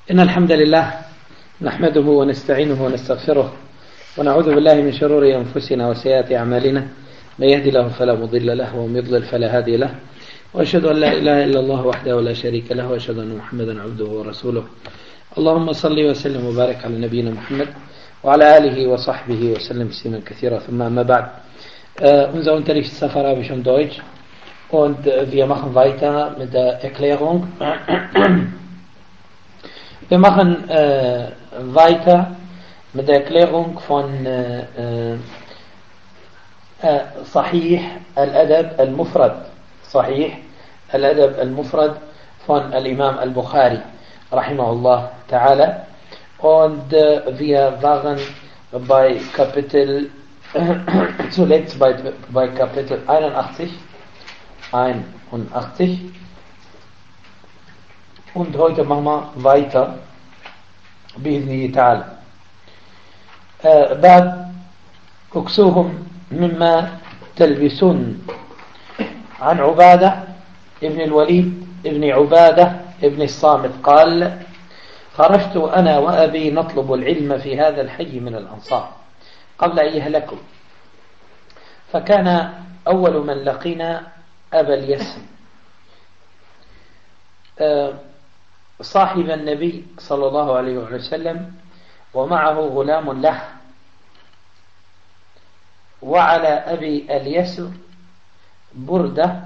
إن الحمد لله نحمده ونستعينه ونستغفره ونعوذ بالله من شرور أنفسنا وسيئات أعمالنا. من يهدي له فلا مضل له ومن يضلل فلا هادي له، وأشهد أن لا إله إلا الله وحده لا شريك له، وأشهد أن محمدا عبده ورسوله. اللهم صل وسلم وبارك على نبينا محمد وعلى آله وصحبه وسلم تسليما كثيرا. ثم أما بعد. Unser Unterricht ist Arabisch und Deutsch und wir machen weiter mit der Erklärung. Wir machen weiter mit der Erklärung von Sahih al-Adab al-Mufrad. Sahih al-Adab al-Mufrad von Al-Imam al-Bukhari rahimahullah ta'ala. Und wir waren bei Kapitel zuletzt bei Kapitel 81 und heute machen wir weiter بإذن الله تعالى. باب اكسوهم مما تلبسون. عن عبادة ابن الوليد ابن عبادة ابن الصامت قال: خرجت أنا وأبي نطلب العلم في هذا الحي من الأنصار قبل أن يهلكوا، فكان أول من لقينا أبا اليسم صاحب النبي صلى الله عليه وسلم، ومعه غلام له، وعلى أبي اليسر بردة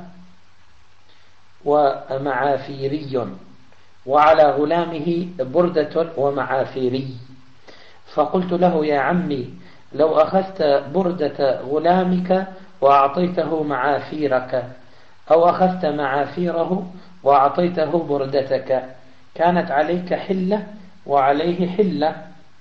ومعافيري، وعلى غلامه بردة ومعافيري. فقلت له: يا عمي، لو أخذت بردة غلامك وأعطيته معافيرك، أو أخذت معافيره وأعطيته بردتك، كانت عليك حلة وعليه حلة.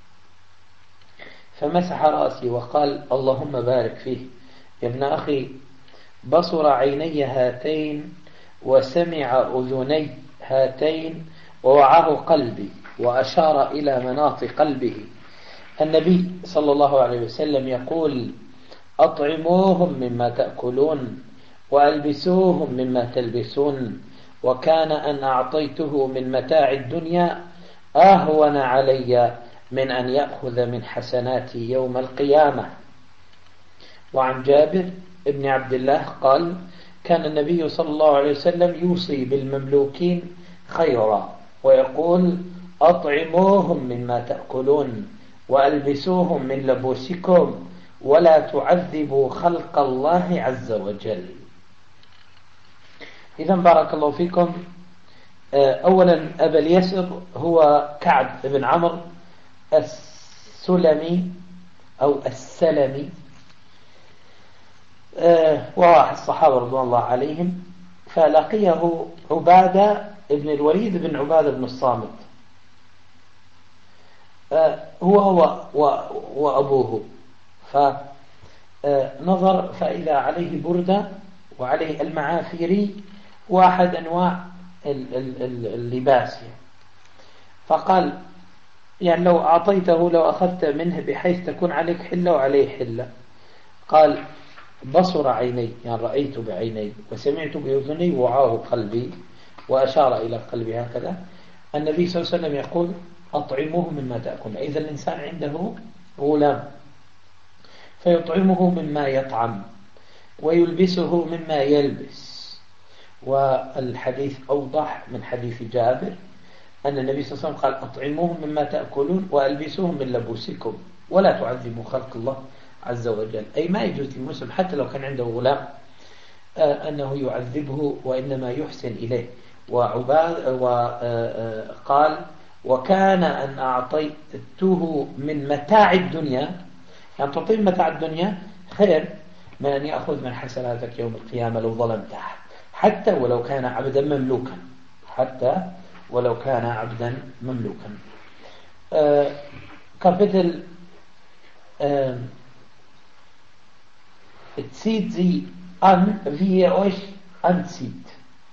فمسح رأسي وقال: اللهم بارك فيه. يا ابن أخي، بصر عيني هاتين وسمع أذني هاتين ووعاه قلبي، وأشار إلى مناط قلبه. النبي صلى الله عليه وسلم يقول: أطعموهم مما تأكلون وألبسوهم مما تلبسون، وكان أن أعطيته من متاع الدنيا أهون علي من أن يأخذ من حسناتي يوم القيامة. وعن جابر ابن عبد الله قال: كان النبي صلى الله عليه وسلم يوصي بالمملوكين خيرا ويقول: أطعموهم مما تأكلون وألبسوهم من لبوسكم ولا تعذبوا خلق الله عز وجل. إذا بارك الله فيكم. أولا أبا اليسر هو كعب بن عمرو السلمي أو السلمي، وواحد الصحابة رضوان الله عليهم. فلقيه عبادة ابن الوليد بن عبادة بن الصامت، هو وأبوه. فنظر فإذا عليه بردة وعليه المعافيري، واحد أنواع اللباس. فقال: يعني لو أعطيته، لو أخذت منه بحيث تكون عليك حلة وعليه حلة. قال: بصر عيني، يعني رأيت بعيني، وسمعت بأذني، وعاه قلبي، وأشار إلى قلبي هكذا. النبي صلى الله عليه وسلم يقول: أطعموه مما تأكل. إذا الإنسان عنده غلام فيطعمه مما يطعم ويلبسه مما يلبس. والحديث أوضح من حديث جابر أن النبي صلى الله عليه وسلم قال: أطعموهم مما تأكلون وألبسوهم من لبوسكم ولا تعذبوا خلق الله عز وجل. أي ما يجوز للمسلم حتى لو كان عنده غلام أنه يعذبه، وإنما يحسن إليه. وقال: وكان أن أعطيته من متاع الدنيا، يعني تعطيه متاع الدنيا خير من أن يأخذ من حسناتك يوم القيامة لو ظلمته، حتى ولو كان عبدا مملوكا، حتى ولو كان عبدا مملوكا. Kapitel zieht sie an, wie ihr euch anzieht.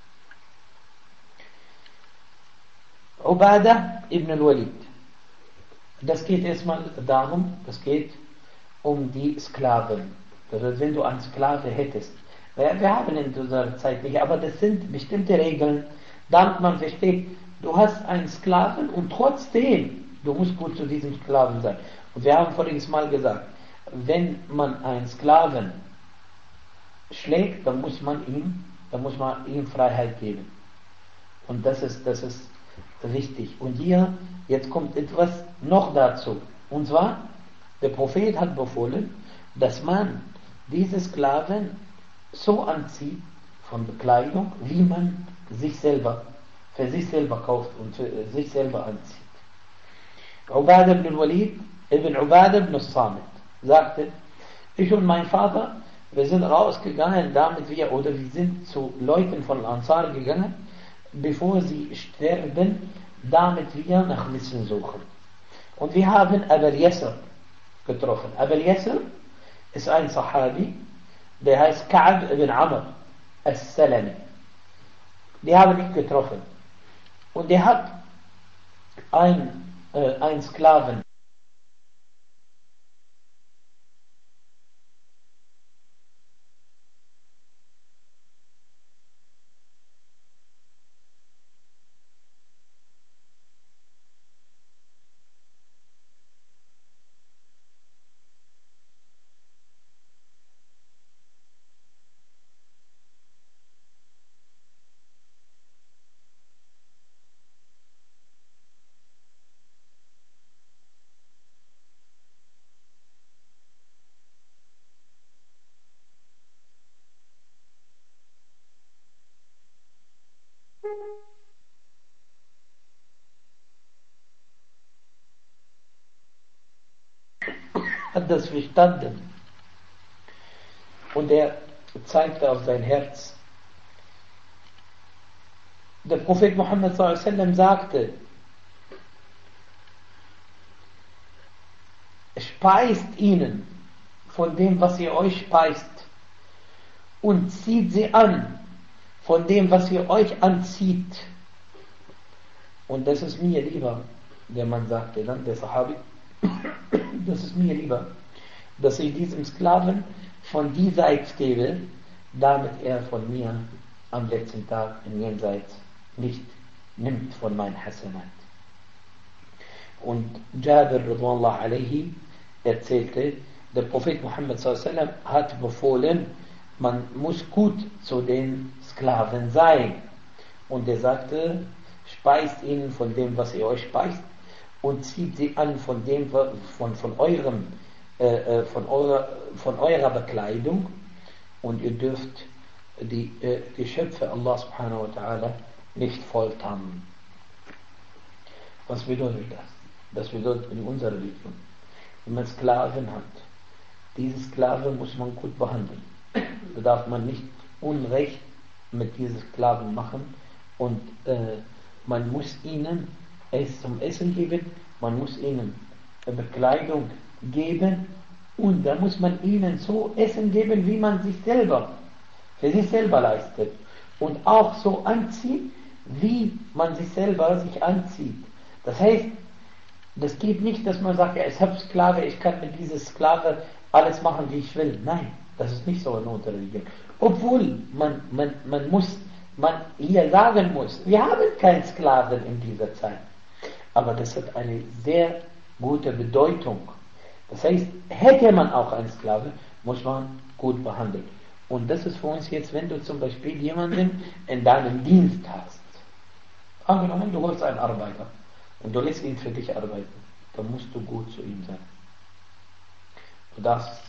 Ubadah ibn al-Walid. Das geht erstmal darum, das geht um die Sklaven. Also wenn du einen Sklave hättest, wir haben in unserer Zeit nicht, aber das sind bestimmte Regeln, damit man versteht, du hast einen Sklaven und trotzdem, du musst gut zu diesem Sklaven sein. Und wir haben voriges Mal gesagt, wenn man einen Sklaven schlägt, dann muss man ihm Freiheit geben. Und das ist wichtig. Und hier, jetzt kommt etwas noch dazu. Und zwar, der Prophet hat befohlen, dass man diese Sklaven so anzieht von Bekleidung, wie man für sich selber kauft und für sich selber anzieht. Ubadah ibn al-Walid ibn Ubadah ibn al-Samit sagte, ich und mein Vater, wir sind rausgegangen, wir sind zu Leuten von Ansar gegangen, bevor sie sterben, damit wir nach Wissen suchen. Und wir haben Abul Yasr getroffen. Abul Yasr ist ein Sahabi, der heißt Ka'b ibn Amr al-Salami. Die haben ihn getroffen. Und der hat einen Sklaven hat das verstanden. Und er zeigte auf sein Herz. Der Prophet Muhammad s.a.w. sagte, speist ihnen von dem, was ihr euch speist, und zieht sie an von dem, was ihr euch anzieht. Und das ist mir lieber, der Mann sagte dann, der Sahabi, das ist mir lieber, dass ich diesem Sklaven von diesseits gebe, damit er von mir am letzten Tag im Jenseits nicht nimmt von meinem Hasanat. Und Jabir radhiyallahu alayhi erzählte, der Prophet Muhammad s.a.w. hat befohlen, man muss gut zu den Sklaven sein. Und er sagte, speist ihnen von dem, was ihr euch speist, und zieht sie an von dem, von eurer Bekleidung, und ihr dürft die Geschöpfe Allah subhanahu wa ta'ala nicht foltern. Was bedeutet das? Das bedeutet in unserer Religion, wenn man Sklaven hat, diese Sklaven muss man gut behandeln. Da darf man nicht Unrecht mit diesen Sklaven machen, und man muss ihnen es zum Essen geben, man muss ihnen Bekleidung geben, und da muss man ihnen so Essen geben, wie man sich selber für sich selber leistet, und auch so anziehen, wie man sich selber sich anzieht. Das heißt, das geht nicht, dass man sagt, ja, ich habe Sklave, ich kann mit dieser Sklave alles machen, wie ich will. Nein, das ist nicht so in unserer Religion. Obwohl man hier sagen muss, wir haben keinen Sklaven in dieser Zeit. Aber das hat eine sehr gute Bedeutung. Das heißt, hätte man auch einen Sklave, muss man gut behandeln. Und das ist für uns jetzt, wenn du zum Beispiel jemanden in deinem Dienst hast. Angenommen, du holst einen Arbeiter und du lässt ihn für dich arbeiten, dann musst du gut zu ihm sein. Du darfst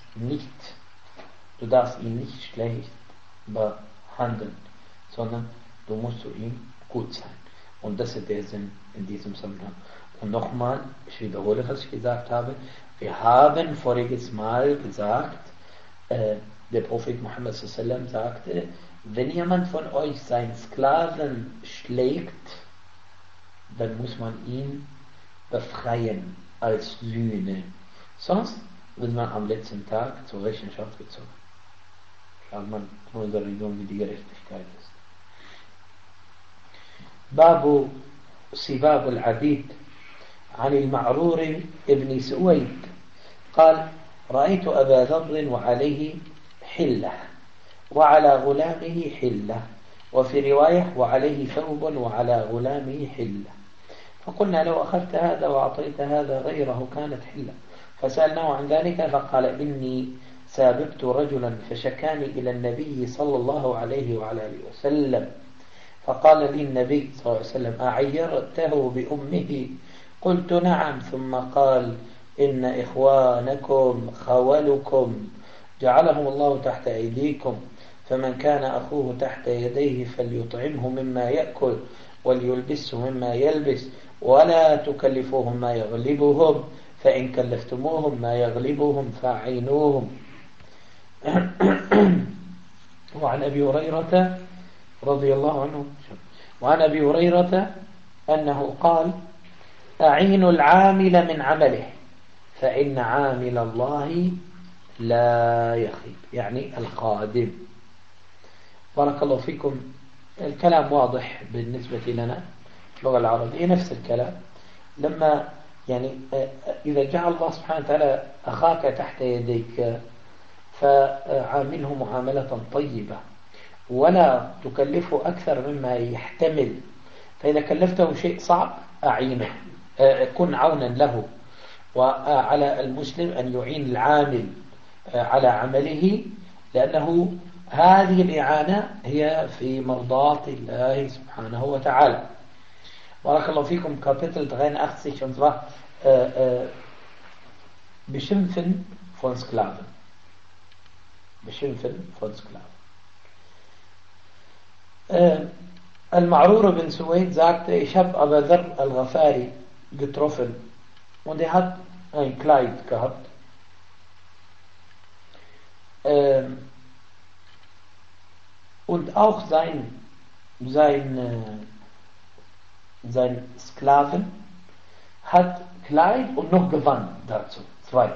ihn nicht schlecht behandeln, sondern du musst zu ihm gut sein. Und das ist der Sinn in diesem Zusammenhang. Und nochmal, ich wiederhole, was ich gesagt habe, wir haben voriges Mal gesagt, der Prophet Muhammad s.a.w. sagte, wenn jemand von euch seinen Sklaven schlägt, dann muss man ihn befreien als Sühne. Sonst wird man am letzten Tag zur Rechenschaft gezogen. Schaut man in unserer Religion, wie die Gerechtigkeit ist. Babu Sibab al-Abid عن المعرور ابن سويد قال رأيت أبا ذر وعليه حلة وعلى غلامه حلة وفي رواية وعليه ثوب وعلى غلامه حلة. فقلنا لو أخذت هذا وأعطيت هذا غيره كانت حلة. فسألناه عن ذلك فقال إني سابقت رجلا فشكاني إلى النبي صلى الله عليه وعلى آله وسلم، فقال لي النبي صلى الله عليه وسلم أعيرته بأمه؟ قلت نعم. ثم قال إن إخوانكم خولكم جعلهم الله تحت أيديكم، فمن كان أخوه تحت يديه فليطعمه مما يأكل وليلبسه مما يلبس، ولا تكلفوهم ما يغلبهم، فإن كلفتموهم ما يغلبهم فأعينوهم. وعن أبي هريرة رضي الله عنه وعن أبي هريرة أنه قال أعينوا العامل من عمله فإن عامل الله لا يخيب، يعني الخادم. بارك الله فيكم. الكلام واضح بالنسبة لنا اللغة العربية، نفس الكلام. لما يعني إذا جعل الله سبحانه وتعالى أخاك تحت يديك فعامله معاملة طيبة ولا تكلفه أكثر مما يحتمل. فإذا كلفته شيء صعب أعينه، كن عونا له. وعلى المسلم أن يعين العامل على عمله، لأنه هذه الإعانة هي في مرضاة الله سبحانه وتعالى. بارك الله فيكم. Kapitel 83, und zwar Beschimpfen von Sklaven. Beschimpfen von Sklaven. Al-Ma'rur bin Suwaid sagte, ich habe Abu Dharr al-Ghafari getroffen und er hat ein Kleid gehabt. Und auch sein Sklaven hat Kleid und noch Gewand dazu. 2.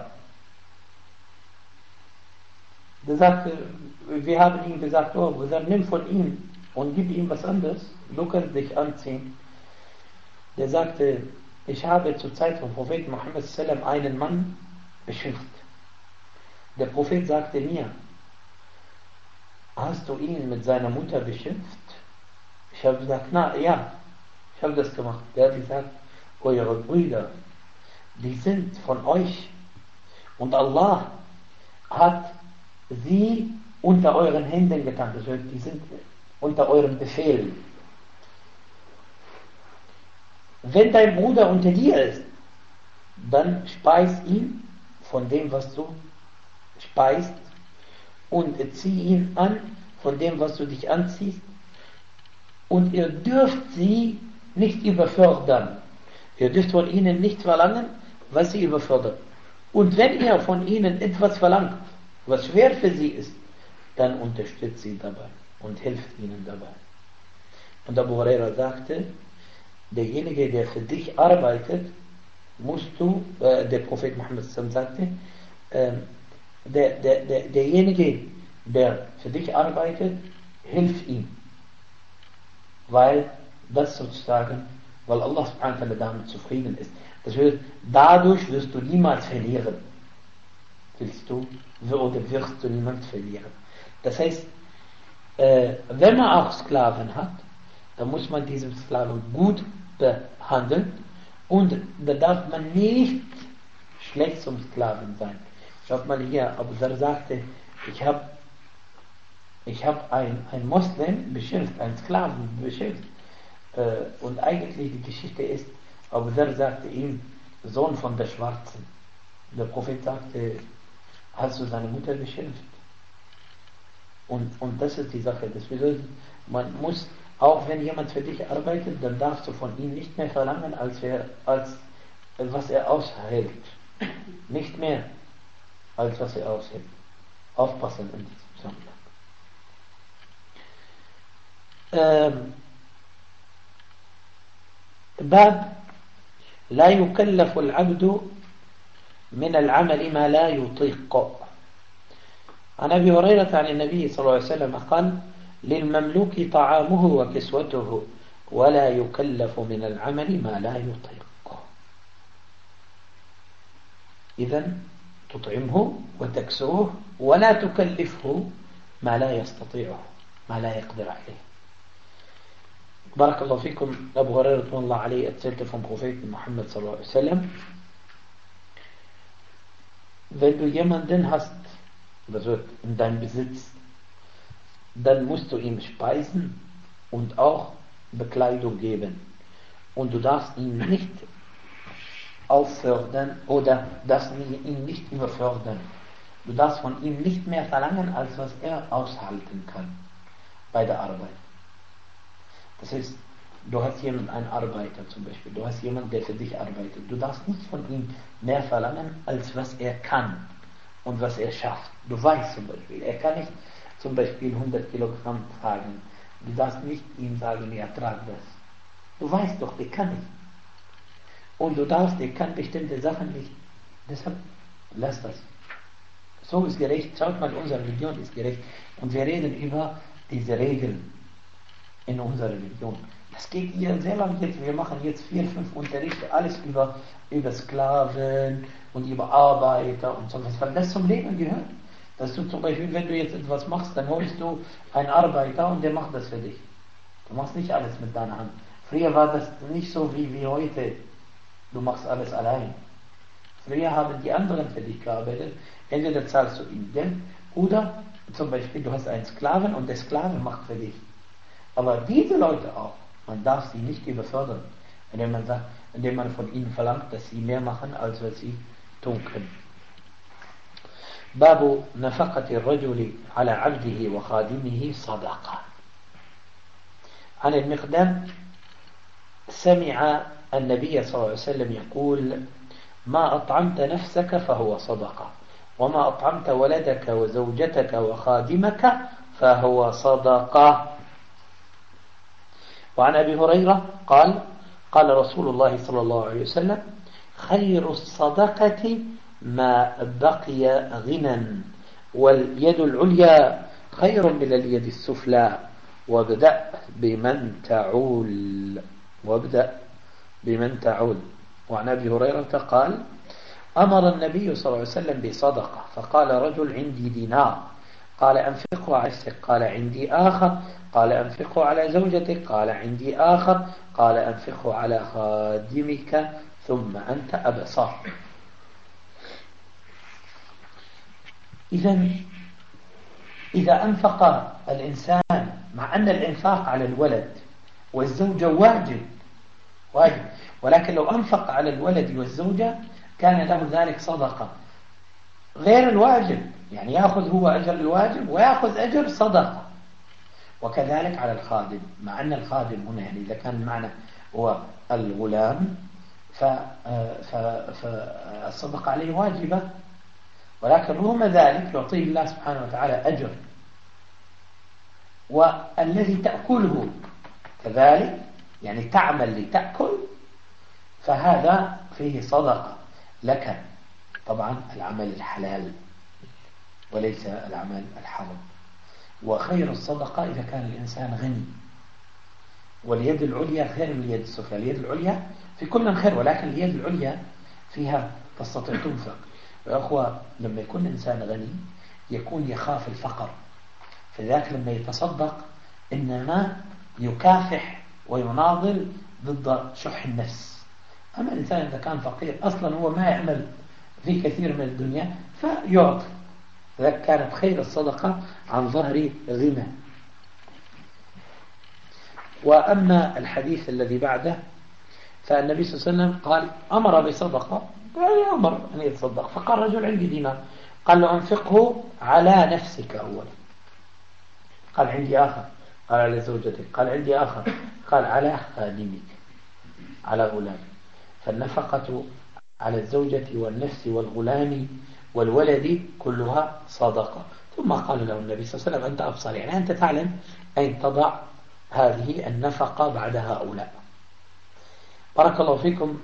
Der sagte, wir haben ihm gesagt, oh, nimm von ihm und gib ihm was anderes, du kannst dich anziehen. Der sagte, ich habe zur Zeit von Prophet Muhammad sallam einen Mann beschimpft. Der Prophet sagte mir, hast du ihn mit seiner Mutter beschimpft? Ich habe gesagt, na ja, ich habe das gemacht. Der hat gesagt, eure Brüder, die sind von euch und Allah hat sie unter euren Händen getan. Das heißt, die sind unter euren Befehlen. Wenn dein Bruder unter dir ist, dann speis ihn von dem, was du speist, und zieh ihn an von dem, was du dich anziehst, und ihr dürft sie nicht überfordern. Ihr dürft von ihnen nichts verlangen, was sie überfordert. Und wenn ihr von ihnen etwas verlangt, was schwer für sie ist, dann unterstützt sie dabei und hilft ihnen dabei. Und Abu Huraira sagte, derjenige, der für dich arbeitet, musst du, der Prophet Muhammad sagte, derjenige, der für dich arbeitet, hilf ihm. Weil das sozusagen, weil Allah subhanahu wa ta'ala damit zufrieden ist. Das heißt, dadurch wirst du niemals verlieren. Willst du oder wirst du niemand verlieren. Das heißt, wenn man auch Sklaven hat, dann muss man diesen Sklaven gut behandeln und da darf man nicht schlecht zum Sklaven sein. Schaut mal hier, Abu Dharr sagte, ich hab ein Moslem beschimpft, einen Sklaven beschimpft. Und eigentlich die Geschichte ist, Abu Dharr sagte ihm, Sohn von der Schwarzen. Der Prophet sagte, hast du seine Mutter beschimpft? Und das ist die Sache. Das bedeutet, man muss, auch wenn jemand für dich arbeitet, dann darfst du von ihm nicht mehr verlangen, als was er aushält. Nicht mehr, als was er aushält. Aufpassen in diesem Zusammenhang. باب لا يكلف العبد من العمل ما لا يطيق. عن أبي هريرة عن النبي صلى الله عليه وسلم قال للمملوك طعامه وكسوته ولا يكلف من العمل ما لا يطيق. إذن تطعمه وتكسوه ولا تكلفه ما لا يستطيعه، ما لا يقدر عليه. بارك الله فيكم. Abu Hurairah عليه erzählte vom Propheten Muhammad sallallahu alaihi wasallam, wenn du jemanden hast, das wird in deinem Besitz, dann musst du ihm Speisen und auch Bekleidung geben. Und du darfst ihn nicht auffordern oder darfst ihn nicht überfordern. Du darfst von ihm nicht mehr verlangen, als was er aushalten kann bei der Arbeit. Das heißt, du hast jemanden, einen Arbeiter zum Beispiel, du hast jemanden, der für dich arbeitet. Du darfst nicht von ihm mehr verlangen, als was er kann und was er schafft. Du weißt zum Beispiel, er kann nicht zum Beispiel 100 Kilogramm tragen. Du darfst nicht ihm sagen, ja, trag das. Du weißt doch, der kann nicht. Und du darfst, der kann bestimmte Sachen nicht. Deshalb, lass das. So ist gerecht. Schaut mal, unsere Religion ist gerecht. Und wir reden über diese Regeln in unserer Religion. Das geht hier sehr lang jetzt. Wir machen jetzt 4, 5 Unterrichte, alles über Sklaven und über Arbeiter und so was. Weil das zum Leben gehört. Dass du zum Beispiel, wenn du jetzt etwas machst, dann holst du einen Arbeiter und der macht das für dich. Du machst nicht alles mit deiner Hand. Früher war das nicht so wie heute. Du machst alles allein. Früher haben die anderen für dich gearbeitet. Entweder zahlst du ihm Geld oder zum Beispiel du hast einen Sklaven und der Sklave macht für dich. Aber diese Leute auch, man darf sie nicht überfordern, indem man von ihnen verlangt, dass sie mehr machen, als was sie tun können. باب نفقة الرجل على عبده وخادمه صدقة. عن المقدام سمع النبي صلى الله عليه وسلم يقول: ما أطعمت نفسك فهو صدقة، وما أطعمت ولدك وزوجتك وخادمك فهو صدقة. وعن أبي هريرة قال: قال رسول الله صلى الله عليه وسلم: خير الصدقة ما بقي غنى، واليد العليا خير من اليد السفلى، وابدأ بمن تعول. وعن أبي هريرة قال: أمر النبي صلى الله عليه وسلم بصدقة، فقال رجل: عندي دينار، قال أنفقه على نفسك، قال عندي آخر، قال أنفقه على زوجتك، قال عندي آخر، قال أنفقه على خادمك، ثم أنت أبصر. إذا أنفق الإنسان، مع أن الإنفاق على الولد والزوجة واجب، ولكن لو أنفق على الولد والزوجة كان له ذلك صدقة غير الواجب، يعني يأخذ هو أجر الواجب ويأخذ أجر صدقة. وكذلك على الخادم، مع أن الخادم هنا يعني إذا كان المعنى هو الغلام فالصدقة عليه واجبة، ولكن رغم ذلك يعطيه الله سبحانه وتعالى أجر. والذي تأكله كذلك، يعني تعمل لتأكل، فهذا فيه صدقة لك، طبعا العمل الحلال وليس العمل الحرام. وخير الصدقة إذا كان الإنسان غني، واليد العليا خير من اليد السفلى. اليد العليا في كل خير، ولكن اليد العليا فيها تستطيع تنفق. يا أخوة، لما يكون الإنسان غني يكون يخاف الفقر، فذلك لما يتصدق إنما يكافح ويناضل ضد شح النفس. أما الإنسان إذا كان فقير أصلا هو ما يعمل في كثير من الدنيا فيعطي، ذلك كانت خير الصدقة عن ظهر غنى. وأما الحديث الذي بعده فالنبي صلى الله عليه وسلم قال: أمر بصدقة، يعني أمر أن يتصدق، فقال رجل: عندي دينار، قال له: أنفقه على نفسك أولا، قال: عندي آخر، قال: على زوجتك، قال: عندي آخر، قال: على خادمك، على غلام. فالنفقة على الزوجة والنفس والغلام والولد كلها صدقة. ثم قال له النبي صلى الله عليه وسلم: أنت أبصر، يعني أنت تعلم أين تضع هذه النفقة بعد هؤلاء. بارك الله فيكم.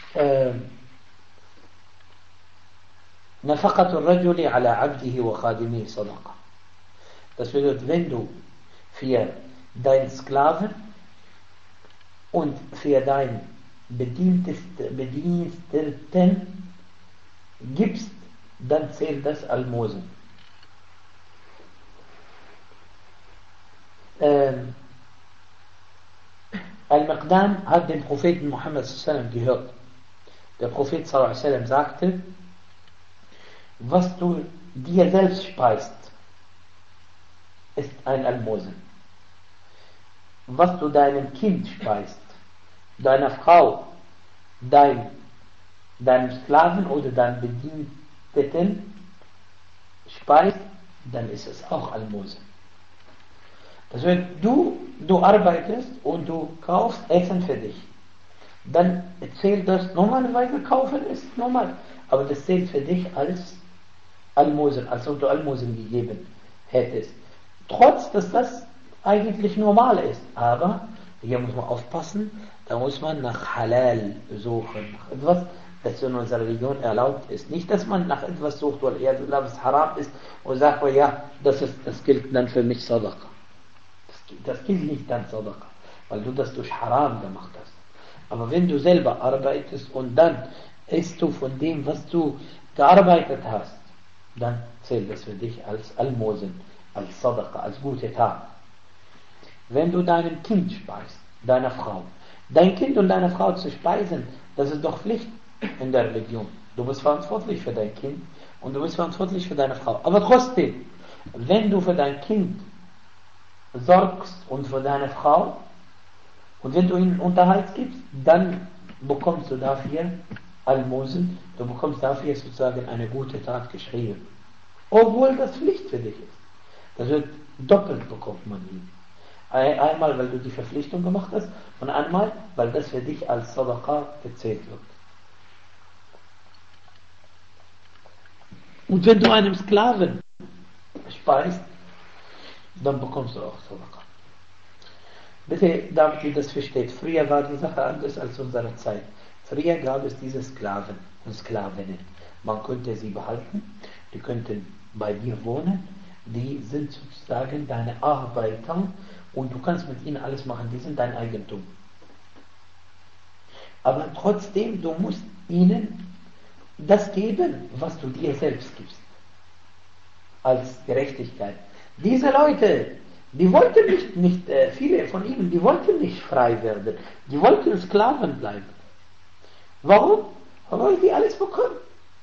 نفقة الرجل على عبده وخادمه صدقة. Das bedeutet, wenn du für deinen Sklaven und für deinen Bediensteten gibst, dann zählt das Almosen. Al-Miqdam hat den Propheten Muhammad sallam gehört. Der Prophet sallam sagte, was du dir selbst speist, ist ein Almosen. Was du deinem Kind speist, deiner Frau, deinem Sklaven oder deinem Bediensteten speist, dann ist es auch Almosen. Das heißt, du arbeitest und du kaufst Essen für dich. Dann zählt das, normalerweise kaufen ist normal, aber das zählt für dich als Almosen, als ob du Almosen gegeben hättest. Trotz, dass das eigentlich normal ist. Aber hier muss man aufpassen, da muss man nach Halal suchen, nach etwas, das in unserer Religion erlaubt ist. Nicht, dass man nach etwas sucht, weil es haram ist und sagt, oh ja, das gilt dann für mich Sadaqa. Das gilt nicht dann Sadaqa, weil du das durch Haram gemacht hast. Aber wenn du selber arbeitest und dann isst du von dem, was du gearbeitet hast, dann zählt das für dich als Almosen, als Sadaqa, als gute Tat. Wenn du deinem Kind speist, deiner Frau, dein Kind und deine Frau zu speisen, das ist doch Pflicht in der Religion. Du bist verantwortlich für dein Kind und du bist verantwortlich für deine Frau. Aber trotzdem, wenn du für dein Kind sorgst und für deine Frau und wenn du ihnen Unterhalt gibst, dann bekommst du dafür Almosen, du bekommst dafür sozusagen eine gute Tat geschrieben. Obwohl das Pflicht für dich ist. Das wird doppelt bekommt man ihn. Einmal, weil du die Verpflichtung gemacht hast und einmal, weil das für dich als Sadaqa gezählt wird. Und wenn du einem Sklaven speist, dann bekommst du auch Sadaqa. Bitte, damit ihr das versteht, früher war die Sache anders als unsere Zeit. Früher gab es diese Sklaven und Sklavinnen. Man konnte sie behalten, die könnten bei dir wohnen, die sind sozusagen deine Arbeiter und du kannst mit ihnen alles machen, die sind dein Eigentum. Aber trotzdem, du musst ihnen das geben, was du dir selbst gibst. Als Gerechtigkeit. Diese Leute, die wollten nicht viele von ihnen, die wollten nicht frei werden. Die wollten Sklaven bleiben. Warum? Weil die alles bekommen.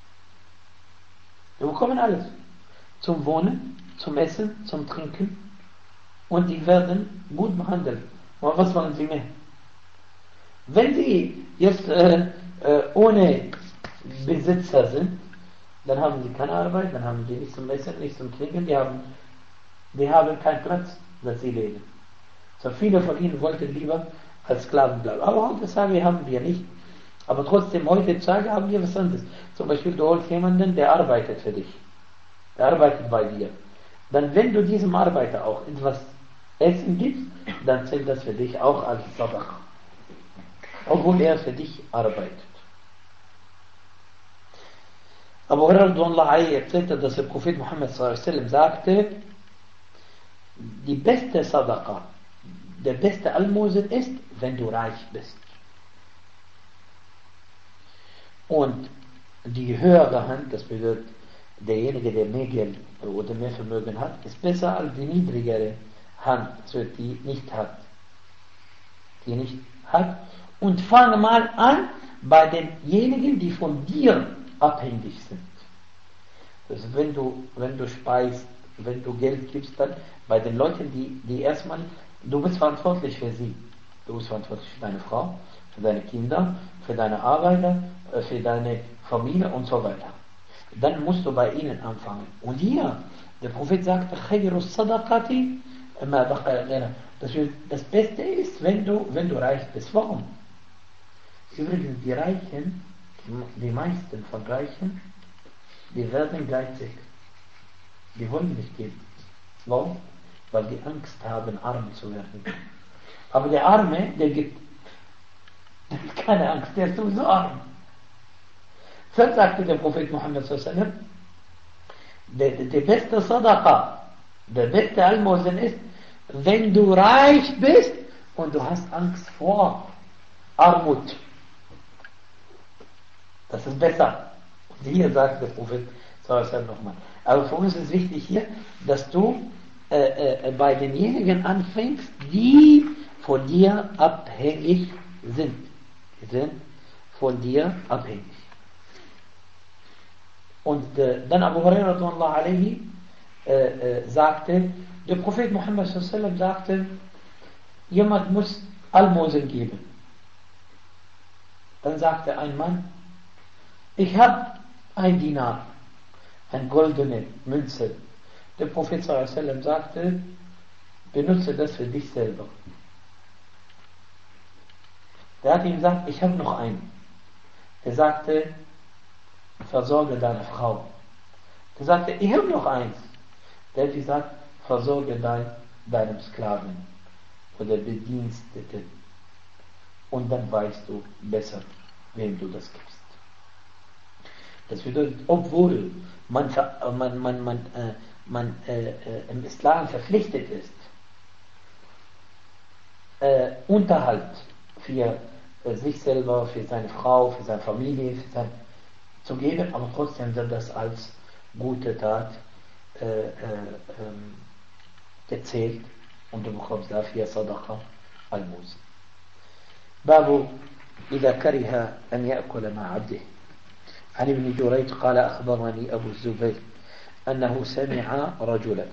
Die bekommen alles. Zum Wohnen, zum Essen, zum Trinken. Und die werden gut behandelt. Aber was wollen sie mehr? Wenn sie jetzt ohne Besitzer sind, dann haben sie keine Arbeit, dann haben sie nichts zum Essen, nichts zum Trinken, die haben keinen Platz, dass sie leben. So viele von ihnen wollten lieber als Sklaven bleiben. Aber heutzutage haben wir nicht. Aber trotzdem, heutzutage haben wir was anderes. Zum Beispiel, du holst jemanden, der arbeitet für dich. Der arbeitet bei dir. Dann, wenn du diesem Arbeiter auch etwas Essen gibst, dann zählt das für dich auch als Sadaqa. Obwohl er für dich arbeitet. Abu Hurairah erzählte, dass der Prophet Muhammad sallam sagte, die beste Sadaqa, der beste Almosen ist, wenn du reich bist. Und die höhere Hand, das bedeutet, derjenige, der mehr Geld oder mehr Vermögen hat, ist besser als die niedrigere Hand, also die nicht hat. Die nicht hat. Und fange mal an bei denjenigen, die von dir abhängig sind. Also wenn du speist, wenn du Geld gibst, dann bei den Leuten, die erstmal, du bist verantwortlich für sie. Du bist verantwortlich für deine Frau, für deine Kinder, für deine Arbeiter, für deine Familie und so weiter. Dann musst du bei ihnen anfangen. Und hier, der Prophet sagt, das Beste ist, wenn du reich bist. Warum? Übrigens, die Reichen, die meisten von Reichen, die werden geizig. Die wollen nicht geben. Warum? Weil die Angst haben, arm zu werden. Aber der Arme, der gibt. Der hat keine Angst, der ist sowieso arm. Dann sagte der Prophet Muhammad sallallahu der beste Sadaqa, der beste Almosen ist, wenn du reich bist und du hast Angst vor Armut. Das ist besser. Und hier sagt der Prophet sallallahu nochmal. Aber für uns ist wichtig hier, dass du bei denjenigen anfängst, die von dir abhängig sind. Die sind von dir abhängig. Und dann Abu Hurairah sagte, der Prophet Muhammad sallallahu sagte, jemand muss Almosen geben. Dann sagte ein Mann, ich habe ein Dinar, eine goldene Münze. Der Prophet sallallahu sagte, benutze das für dich selber. Der hat ihm gesagt, ich habe noch einen. Er sagte, versorge deine Frau. Der sagte, ich habe noch eins. Der hat gesagt, versorge deinem Sklaven oder Bediensteten. Und dann weißt du besser, wem du das gibst. Das bedeutet, obwohl man im Islam verpflichtet ist, Unterhalt für sich selber, für seine Frau, für seine Familie, zu geben, aber trotzdem wird das als gute Tat gezählt und du bekommst dafür Sadaqa al-Mus. باب إذا كره أن يأكل مع عبده. عن ابن جريج قال أخبرني أبو الزبير أنه سمع رجلا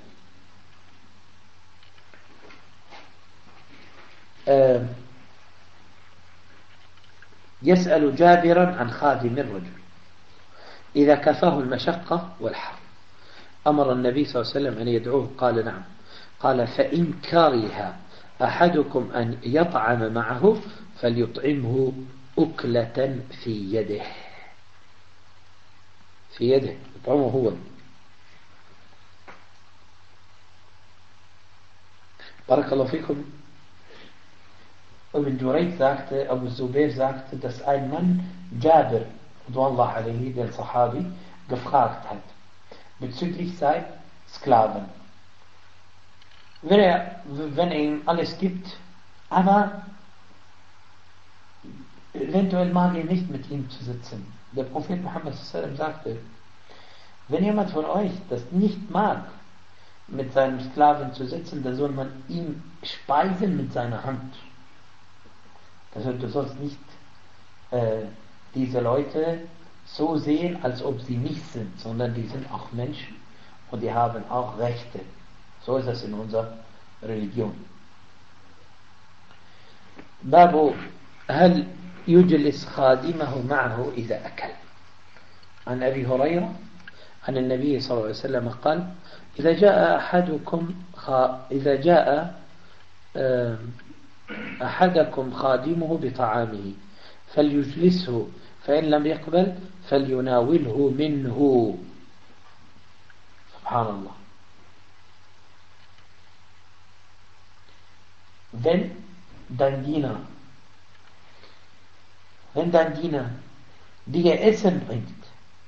يسأل جابرا عن خادم الرجل إذا كفاه المشقة والحر أمر النبي صلى الله عليه وسلم أن يدعوه قال نعم قال فإن كره أحدكم أن يطعم معه فليطعمه أكلة في يده يطعمه هو. بارك الله فيكم. Ibn Jurayj sagte, Abu Zubair sagte, dass ein Mann Jabir, den Sahabi, gefragt hat bezüglich seiner Sklaven. Wenn er ihm alles gibt, aber eventuell mag er nicht mit ihm zu sitzen. Der Prophet Muhammad sagte, wenn jemand von euch das nicht mag, mit seinem Sklaven zu sitzen, dann soll man ihm speisen mit seiner Hand. Also du sollst nicht diese Leute so sehen, als ob sie nicht sind, sondern die sind auch Menschen und die haben auch Rechte. So ist es in unserer Religion. باب هل يجلس خادمه معه إذا أكل. عن أبي هريرة عن النبي صلى الله عليه وسلم قال إذا جاء أحدكم خادمه بطعامه فليجلسه فإن لم يقبل فليناوله منه. سبحان الله. Wenn dein Diener dir Essen bringt,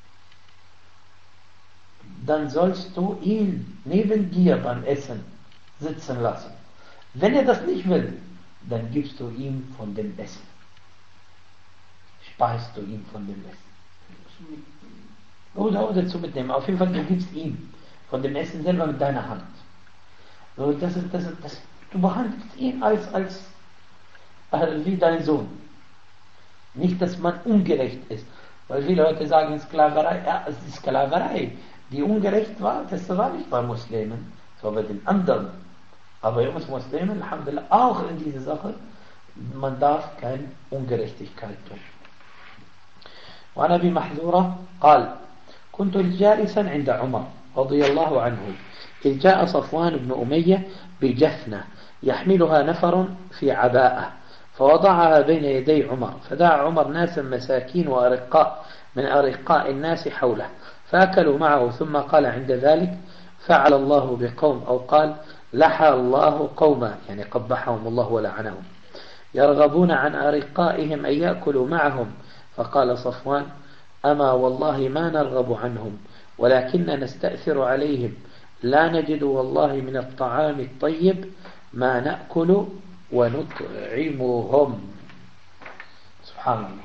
dann sollst du ihn neben dir beim Essen sitzen lassen. Wenn er das nicht will, dann gibst du ihm von dem Essen. Speist du ihm von dem Essen. Oder dazu mitnehmen. Auf jeden Fall, du gibst ihm von dem Essen selber mit deiner Hand. So, du behandelst ihn als wie dein Sohn. Nicht, dass man ungerecht ist. Weil viele Leute sagen Sklaverei, ja, es ist Sklaverei. Die ungerecht war, das war nicht bei Muslimen, das war bei den anderen. Aber bei uns Muslimen, alhamdulillah, auch in dieser Sache, man darf keine Ungerechtigkeit tun. وعن أبي محذورة قال كنت جالسا عند عمر رضي الله عنه إذ جاء صفوان بن أمية بجثنة يحملها نفر في عباءة فوضعها بين يدي عمر فدعا عمر ناسا مساكين وأرقاء من أرقاء الناس حوله فأكلوا معه ثم قال عند ذلك فعل الله بقوم أو قال لحى الله قوما يعني قبحهم الله ولعنهم يرغبون عن أرقائهم أن يأكلوا معهم فقال صفوان أما والله ما نرغب عنهم ولكن نستأثر عليهم لا نجد والله من الطعام الطيب ما نأكل ونطعمهم. سبحان الله.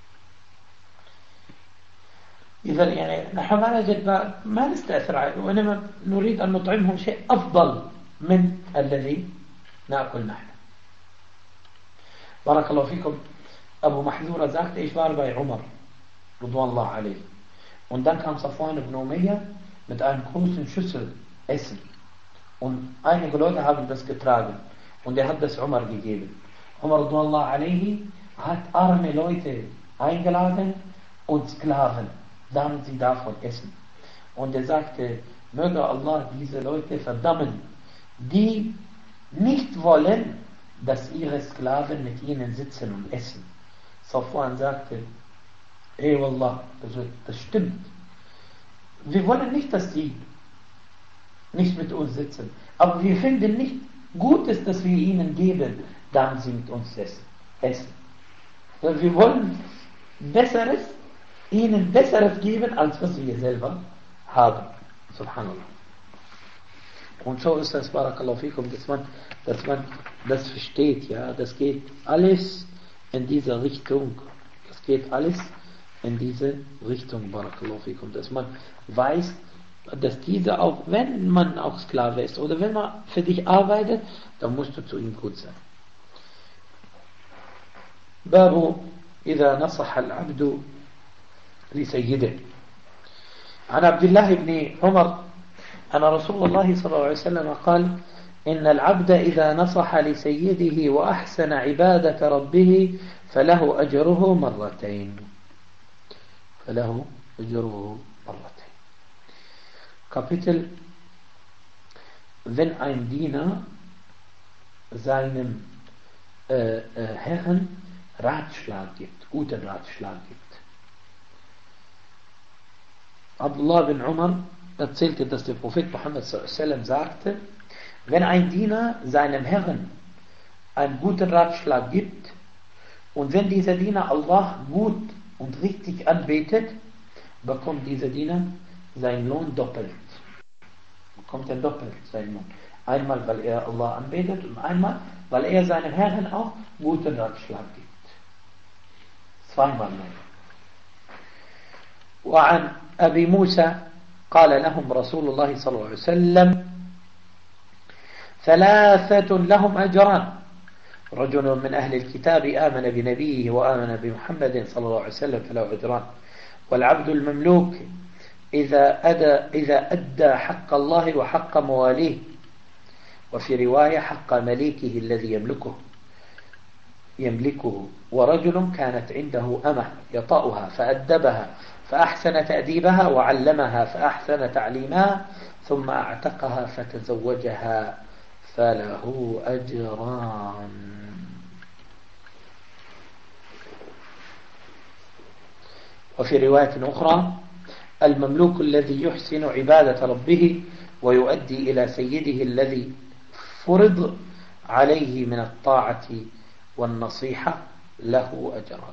إذا يعني نحن ما نستأثر عليهم وإنما نريد أن نطعمهم شيء أفضل من الذي نأكل نحن. Barakallahu fikum. Abu Mahdura sagte, ich war bei Umar, Ridwanullah alayhi. Und dann kam Safwan ibn Umayyah mit einem großen Schüssel Essen. Und einige Leute haben das getragen. Und er hat das Umar gegeben. Umar Ridwanullah alayhi hat arme Leute eingeladen und Sklaven, damit sie davon essen. Und er sagte, möge Allah diese Leute verdammen, die nicht wollen, dass ihre Sklaven mit ihnen sitzen und essen. Safwan sagte, ey Wallah, das stimmt. Wir wollen nicht, dass die nicht mit uns sitzen. Aber wir finden nicht Gutes, dass wir ihnen geben, damit sie mit uns essen. Wir wollen Besseres, ihnen Besseres geben, als was wir selber haben. Subhanallah. Und so ist das, Barakallahu fikum, dass man das versteht, ja. Das geht alles in diese Richtung. Das geht alles in diese Richtung, Barakallahu fikum, dass man weiß, dass diese auch, wenn man auch Sklave ist oder wenn man für dich arbeitet, dann musst du zu ihm gut sein. Babu إذا نصح العبد لسيده. عن عبد الله بن عمر أن رسول الله صلى الله عليه وسلم قال إن العبد إذا نصح لسيده وأحسن عبادة ربه فله أجره مرتين. فله أجره مرتين. Kapitel: Wenn ein Diener seinem Herrn Ratschlag gibt, guten Ratschlag gibt. Abdullah bin Umar erzählte, dass der Prophet Muhammad sallam sagte, wenn ein Diener seinem Herrn einen guten Ratschlag gibt und wenn dieser Diener Allah gut und richtig anbetet, bekommt dieser Diener seinen Lohn doppelt. Bekommt er doppelt seinen Lohn. Einmal, weil er Allah anbetet und einmal, weil er seinem Herrn auch guten Ratschlag gibt. zweimal Lohn. وعن أبي موسى قال لهم رسول الله صلى الله عليه وسلم ثلاثة لهم أجران رجل من أهل الكتاب آمن بنبيه وآمن بمحمد صلى الله عليه وسلم فله أجران والعبد المملوك إذا أدى حق الله وحق مواليه وفي رواية حق مليكه الذي يملكه ورجل كانت عنده أمة يطأها فأدبها فأحسن تأديبها وعلمها فأحسن تعليمها ثم أعتقها فتزوجها فله أجران. وفي رواية أخرى المملوك الذي يحسن عبادة ربه ويؤدي إلى سيده الذي فرض عليه من الطاعة والنصيحة له أجران.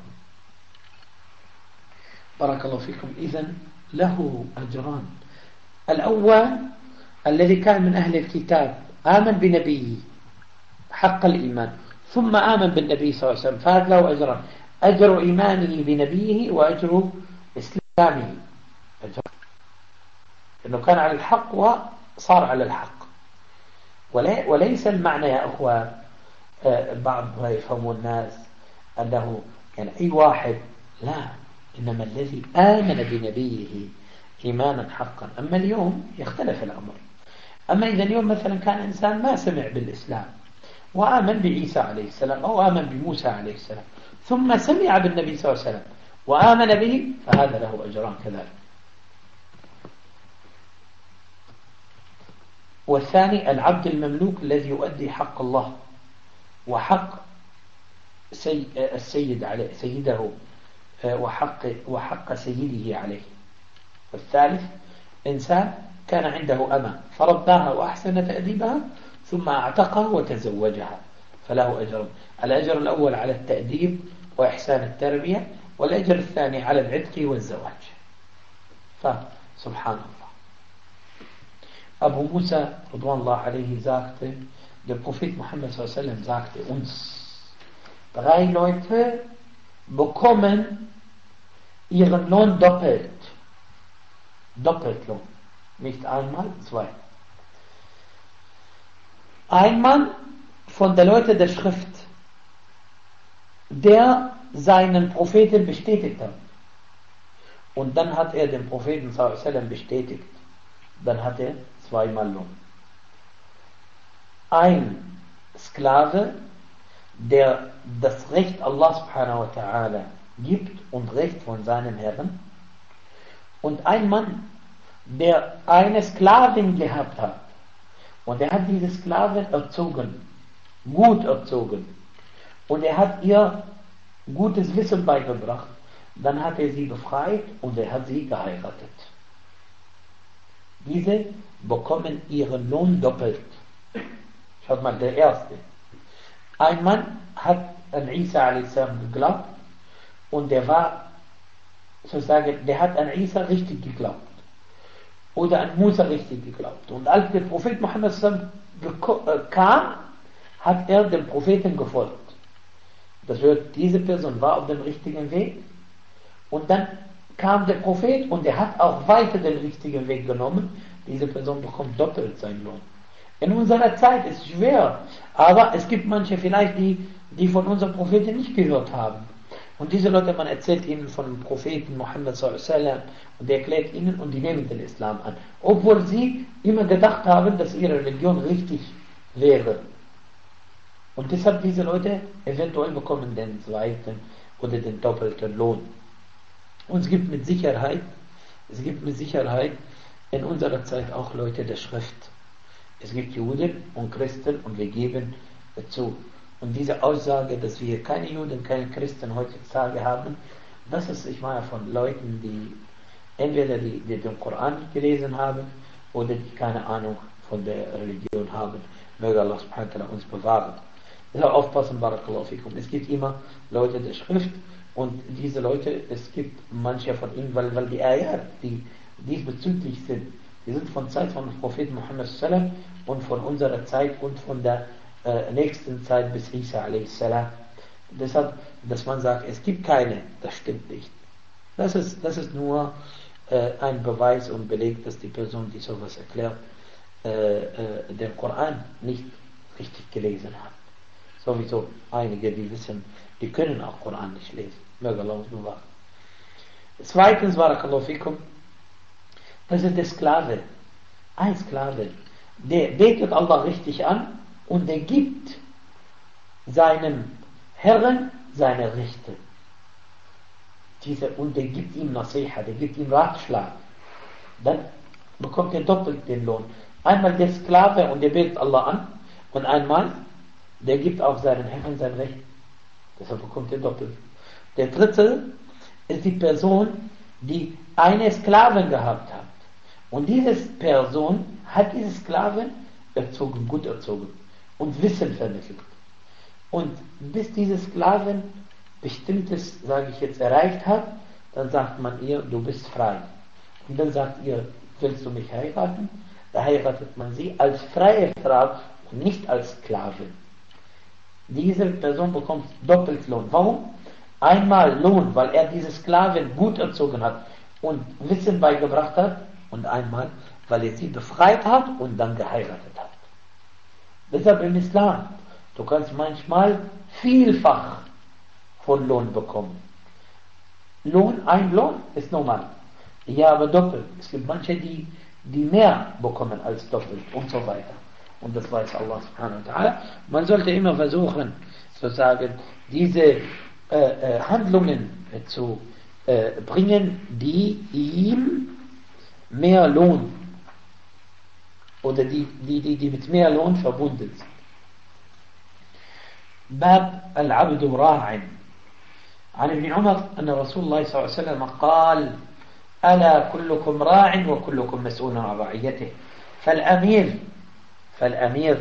بارك الله فيكم. إذن له أجران. الأول الذي كان من أهل الكتاب آمن بنبيه حق الإيمان ثم آمن بالنبي صلى الله عليه وسلم فهذا له أجران، أجر إيمانه بنبيه وأجر إسلامه. أجر إنه كان على الحق وصار على الحق. وليس المعنى يا أخوة بعض يفهمون الناس أنه يعني أي واحد، لا، إنما الذي آمن بنبيه إيمانا حقا. أما اليوم يختلف الأمر. أما إذا اليوم مثلا كان إنسان ما سمع بالإسلام وآمن بعيسى عليه السلام أو آمن بموسى عليه السلام ثم سمع بالنبي صلى الله عليه وسلم وآمن به فهذا له أجران كذلك. والثاني العبد المملوك الذي يؤدي حق الله وحق السيد عليه سيده وحق سيده عليه. والثالث إنسان كان عنده أمة فرباها وأحسن تأديبها ثم أعتقها وتزوجها فله أجر. الأجر الأول على التأديب وإحسان التربية والأجر الثاني على العتق والزواج. فسبحان الله. Abu Musa Ridwanullah alaihi sagte, der Prophet Muhammad sallallahu alaihi wasallam sagte uns, 3 Leute bekommen ihren Lohn doppelt. Doppeltlohn. Nicht einmal, 2. Ein Mann von der Leute der Schrift, der seinen Propheten bestätigt hat. Und dann hat er den Propheten sallam bestätigt. Dann hat er zweimal Lohn. Ein Sklave, der das Recht Allah subhanahu wa ta'ala gibt und Recht von seinem Herrn. Und ein Mann, der eine Sklavin gehabt hat. Und er hat diese Sklavin erzogen. Gut erzogen. Und er hat ihr gutes Wissen beigebracht. Dann hat er sie befreit und er hat sie geheiratet. Diese bekommen ihren Lohn doppelt. Schaut mal, der erste. Ein Mann hat an Isa a.s. geglaubt und der war, sozusagen, der hat an Isa richtig geglaubt. Oder an Musa richtig geglaubt. Und als der Prophet Muhammad kam, hat er dem Propheten gefolgt. Das heißt, diese Person war auf dem richtigen Weg. Und dann kam der Prophet und er hat auch weiter den richtigen Weg genommen. Diese Person bekommt doppelt seinen Lohn. In unserer Zeit ist es schwer, aber es gibt manche vielleicht, die von unserem Propheten nicht gehört haben. Und diese Leute, man erzählt ihnen von dem Propheten Muhammad sallam und er erklärt ihnen und die nehmen den Islam an. Obwohl sie immer gedacht haben, dass ihre Religion richtig wäre. Und deshalb diese Leute eventuell bekommen den zweiten oder den doppelten Lohn. Und es gibt mit Sicherheit in unserer Zeit auch Leute der Schrift. Es gibt Juden und Christen und wir geben dazu. Und diese Aussage, dass wir keine Juden, keine Christen heutzutage haben, das ist, ich meine, von Leuten, die entweder die den Koran nicht gelesen haben oder die keine Ahnung von der Religion haben. Möge Allah subhanahu wa ta'ala uns bewahren. Deshalb aufpassen, barakallahu fikum. Es gibt immer Leute der Schrift und diese Leute, es gibt manche von ihnen, weil die Ayat, die diesbezüglich sind, die sind von Zeit von Prophet Muhammad sallam und von unserer Zeit und von der nächsten Zeit bis Isa a.s. Deshalb, dass man sagt, es gibt keine, das stimmt nicht. Das ist nur ein Beweis und Beleg, dass die Person, die sowas erklärt, den Koran nicht richtig gelesen hat. Sowieso einige, die wissen, die können auch Koran nicht lesen. Möge Allah uns bewahren. Zweitens, barakallahu fikum, das ist der Sklave. Ein Sklave, der betet Allah richtig an und der gibt seinem Herrn seine Rechte. Und der gibt ihm Nasiha, der gibt ihm Ratschlag. Dann bekommt er doppelt den Lohn. Einmal der Sklave und der betet Allah an und einmal der gibt auch seinen Herrn sein Recht. Deshalb bekommt er doppelt. Der dritte ist die Person, die eine Sklavin gehabt hat. Und diese Person hat diese Sklavin erzogen, gut erzogen und Wissen vermittelt. Und bis diese Sklavin Bestimmtes, sage ich jetzt, erreicht hat, dann sagt man ihr, du bist frei. Und dann sagt ihr, willst du mich heiraten? Da heiratet man sie als freie Frau und nicht als Sklavin. Diese Person bekommt doppelt Lohn. Warum? Einmal Lohn, weil er diese Sklavin gut erzogen hat und Wissen beigebracht hat, und einmal, weil er sie befreit hat und dann geheiratet hat. Deshalb im Islam, du kannst manchmal vielfach von Lohn bekommen. Ein Lohn ist normal. Ja, aber doppelt. Es gibt manche, die mehr bekommen als doppelt und so weiter. Und das weiß Allah subhanahu wa ta'ala. Man sollte immer versuchen, sozusagen, diese Handlungen zu bringen, die ihm mehr Lohn oder die mit mehr Lohn verbunden sind. باب العبد راع عن ابن عمر أن رسول الله صلى الله عليه وسلم قال ألا كلكم راع وكلكم مسؤول عن رعيته فالأمير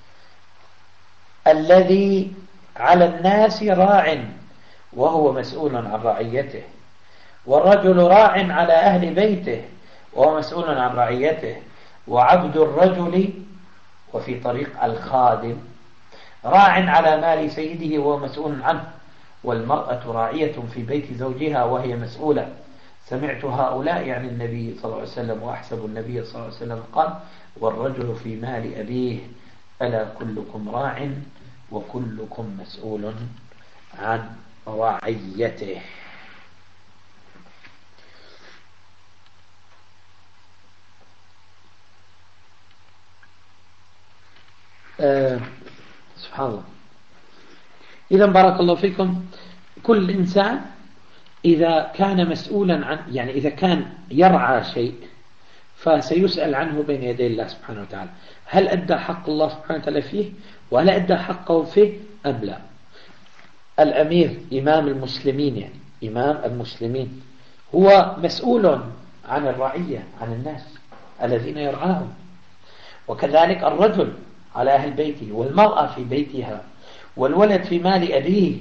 الذي على الناس راع وهو مسؤول عن رعيته والرجل راع على أهل بيته وهو مسؤول عن رعيته وعبد الرجل وفي طريق الخادم راع على مال سيده وهو مسؤول عنه والمرأة راعية في بيت زوجها وهي مسؤولة سمعت هؤلاء يعني النبي صلى الله عليه وسلم وأحسب النبي صلى الله عليه وسلم قال والرجل في مال أبيه ألا كلكم راع وكلكم مسؤول عن رعيته. سبحان الله. إذا بارك الله فيكم، كل إنسان إذا كان مسؤولا عن، يعني إذا كان يرعى شيء فسيسأل عنه بين يدي الله سبحانه وتعالى، هل أدى حق الله سبحانه وتعالى فيه وهل أدى حقه فيه أم لا. الأمير إمام المسلمين، يعني إمام المسلمين هو مسؤول عن الرعية، عن الناس الذين يرعاهم، وكذلك الرجل على أهل بيته، والمرأة في بيتها، والولد في مال أبيه،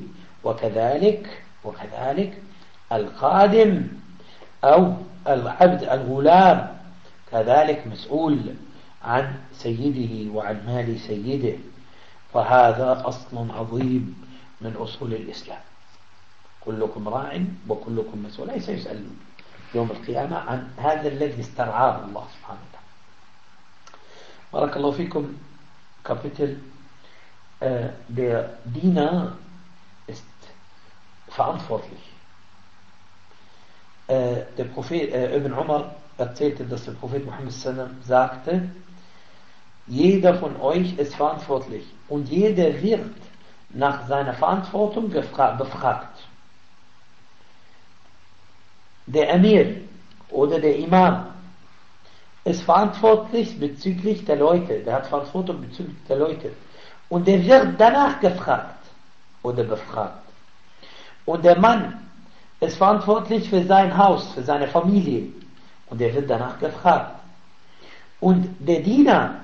وكذلك الخادم أو العبد الغلام كذلك مسؤول عن سيده وعن مال سيده. فهذا أصل عظيم من أصول الإسلام. كلكم راع وكلكم مسؤول، ليس يسأل يوم القيامة عن هذا الذي استرعاه الله سبحانه وتعالى. بارك الله فيكم. Kapitel der Diener ist verantwortlich. Der Prophet Ibn Umar erzählte, dass der Prophet Muhammad sagte, jeder von euch ist verantwortlich und jeder wird nach seiner Verantwortung befragt. Der Emir oder der Imam ist verantwortlich bezüglich der Leute, der hat Verantwortung bezüglich der Leute und der wird danach gefragt oder befragt. Und der Mann ist verantwortlich für sein Haus, für seine Familie und der wird danach gefragt. Und der Diener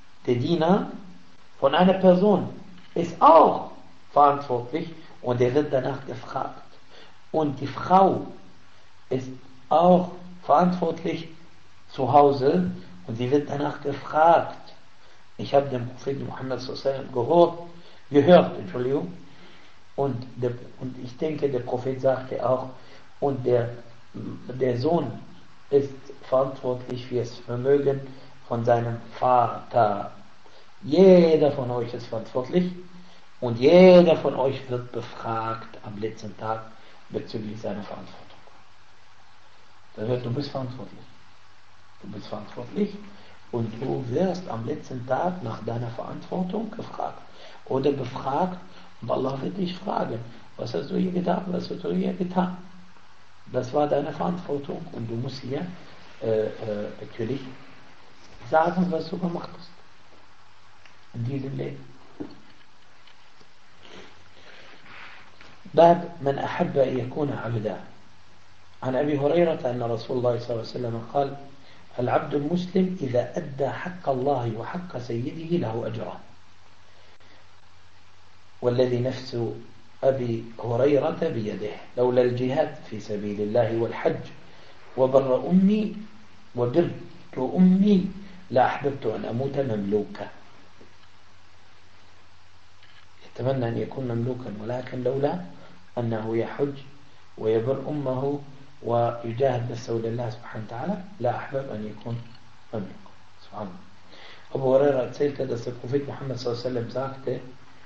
von einer Person ist auch verantwortlich und der wird danach gefragt. Und die Frau ist auch verantwortlich zu Hause und sie wird danach gefragt. Ich habe den Propheten Muhammad gehört, und ich denke, der Prophet sagte auch, und der Sohn ist verantwortlich für das Vermögen von seinem Vater. Jeder von euch ist verantwortlich und jeder von euch wird befragt am letzten Tag bezüglich seiner Verantwortung. Das heißt, du bist verantwortlich. Du bist verantwortlich und du wirst am letzten Tag nach deiner Verantwortung gefragt oder befragt, und Allah wird dich fragen, was hast du hier getan, was hast du hier getan. Das war deine Verantwortung und du musst hier natürlich sagen, was du gemacht hast in diesem Leben. باب من أحب أن يكون عبدا. عن أبي هريرة أن رسول الله صلى الله عليه وسلم قال: العبد المسلم إذا أدى حق الله وحق سيده له أجران، والذي نفس أبي هريرة بيده لولا الجهاد في سبيل الله والحج وبر أمي لأحببت أن أموت مملوكا. يتمنى أن يكون مملوكا، ولكن لولا أنه يحج ويبر أمه ويجاهد نفسه لله سبحانه وتعالى لا أحبب أن يكون مملوكا. سبحان الله. Abu Huraira erzählte, dass der Prophet Muhammad sallallahu alaihi wasallam sagte,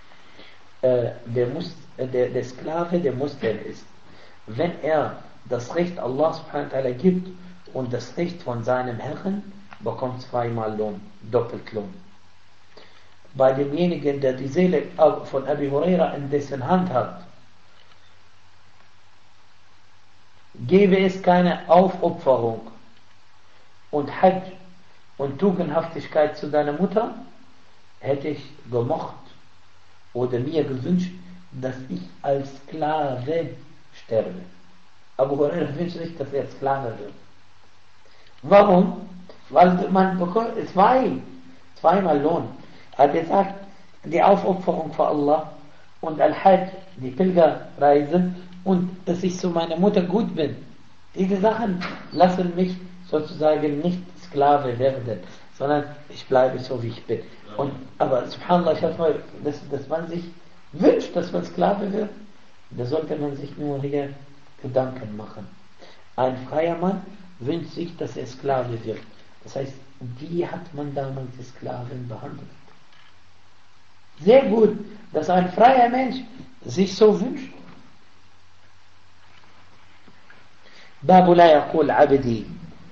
der Sklave, der Muslim ist, wenn er das Recht Allah subhanahu wa ta'ala gibt und das Recht von seinem Herrn, bekommt zweimal Lohn, doppelt Lohn. Bei demjenigen, der die Seele von Abi Huraira in dessen Hand hat, gäbe es keine Aufopferung und Hajj und Tugendhaftigkeit zu deiner Mutter, hätte ich gemocht oder mir gewünscht, dass ich als Sklave sterbe. Abu Huraira wünscht sich, dass er Sklave wird. Warum? Weil man bekommt zweimal Lohn. Er hat gesagt, die Aufopferung für Allah und Al-Hajj, die Pilgerreisen und dass ich zu meiner Mutter gut bin. Diese Sachen lassen mich sozusagen nicht Sklave werden, sondern ich bleibe so wie ich bin. Aber subhanallah, ich mal, dass man sich wünscht, dass man Sklave wird, da sollte man sich nur hier Gedanken machen. Ein freier Mann wünscht sich, dass er Sklave wird. Das heißt, wie hat man damals die Sklaven behandelt? sehr gut, dass ein freier Mensch sich so wünscht. باب لا يقول عبدي.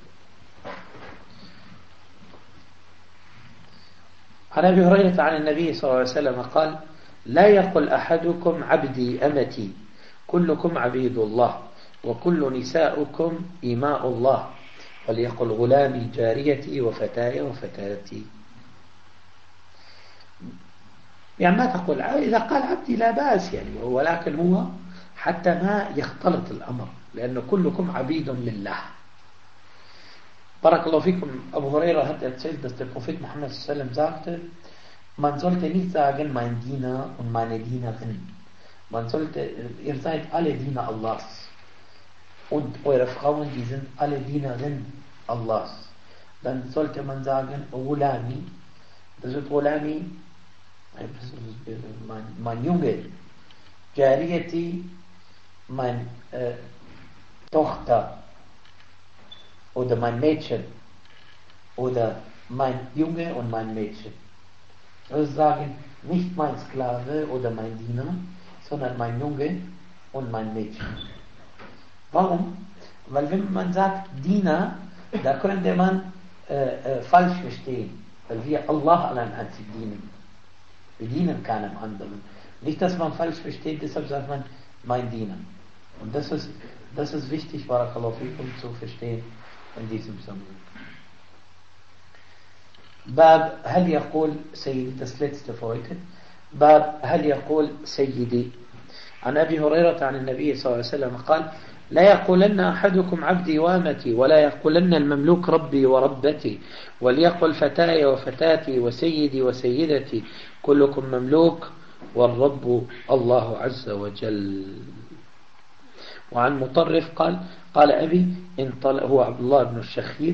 عن أبي هريرة عن النبي صلى الله عليه وسلم قال: لا يقل أحدكم عبدي أمتي، كلكم عبيد الله، وكل نساؤكم إماء الله، وليقل غلامي جاريتي وفتاي وفتاتي. يعني ما تقول إذا قال عبدي لا بأس يعني، ولكن هو حتى ما يختلط الأمر، لأن كلكم عبيد لله. بارك الله fikum. Abu Huraira hat erzählt, dass der Prophet Muhammad sallallahu alaihi wasallam sagte, man sollte nicht sagen, mein Diener und meine Dienerin. Man sollte, ihr seid alle Diener Allahs. Und eure Frauen, die sind alle Dienerinnen Allahs. Dann sollte man sagen, Gulami. Das wird Gulami, mein Junge. Jariyati, meine Tochter. Oder mein Mädchen. Oder mein Junge und mein Mädchen. Also sagen, nicht mein Sklave oder mein Diener, sondern mein Junge und mein Mädchen. Warum? Weil wenn man sagt Diener, da könnte man falsch verstehen. Weil wir Allah allein einzig dienen. Wir dienen keinem anderen. Nicht, dass man falsch versteht, deshalb sagt man mein Diener. Und das ist wichtig, Barakallahu fikum, zu verstehen in diesem Zusammenhang. باب هل يقول سيدي، das letzte für heute. باب هل يقول سيدي. عن أبي هريرة عن النبي صلى الله عليه وسلم قال: لا يقولن أحدكم عبدي وامتي، ولا يقولن المملوك ربي وربتي، وليقل فتاي وفتاتي وسيدي وسيدتي، كلكم مملوك والرب الله عز وجل. وعن مطرف قال أبي هو عبد الله بن الشخير: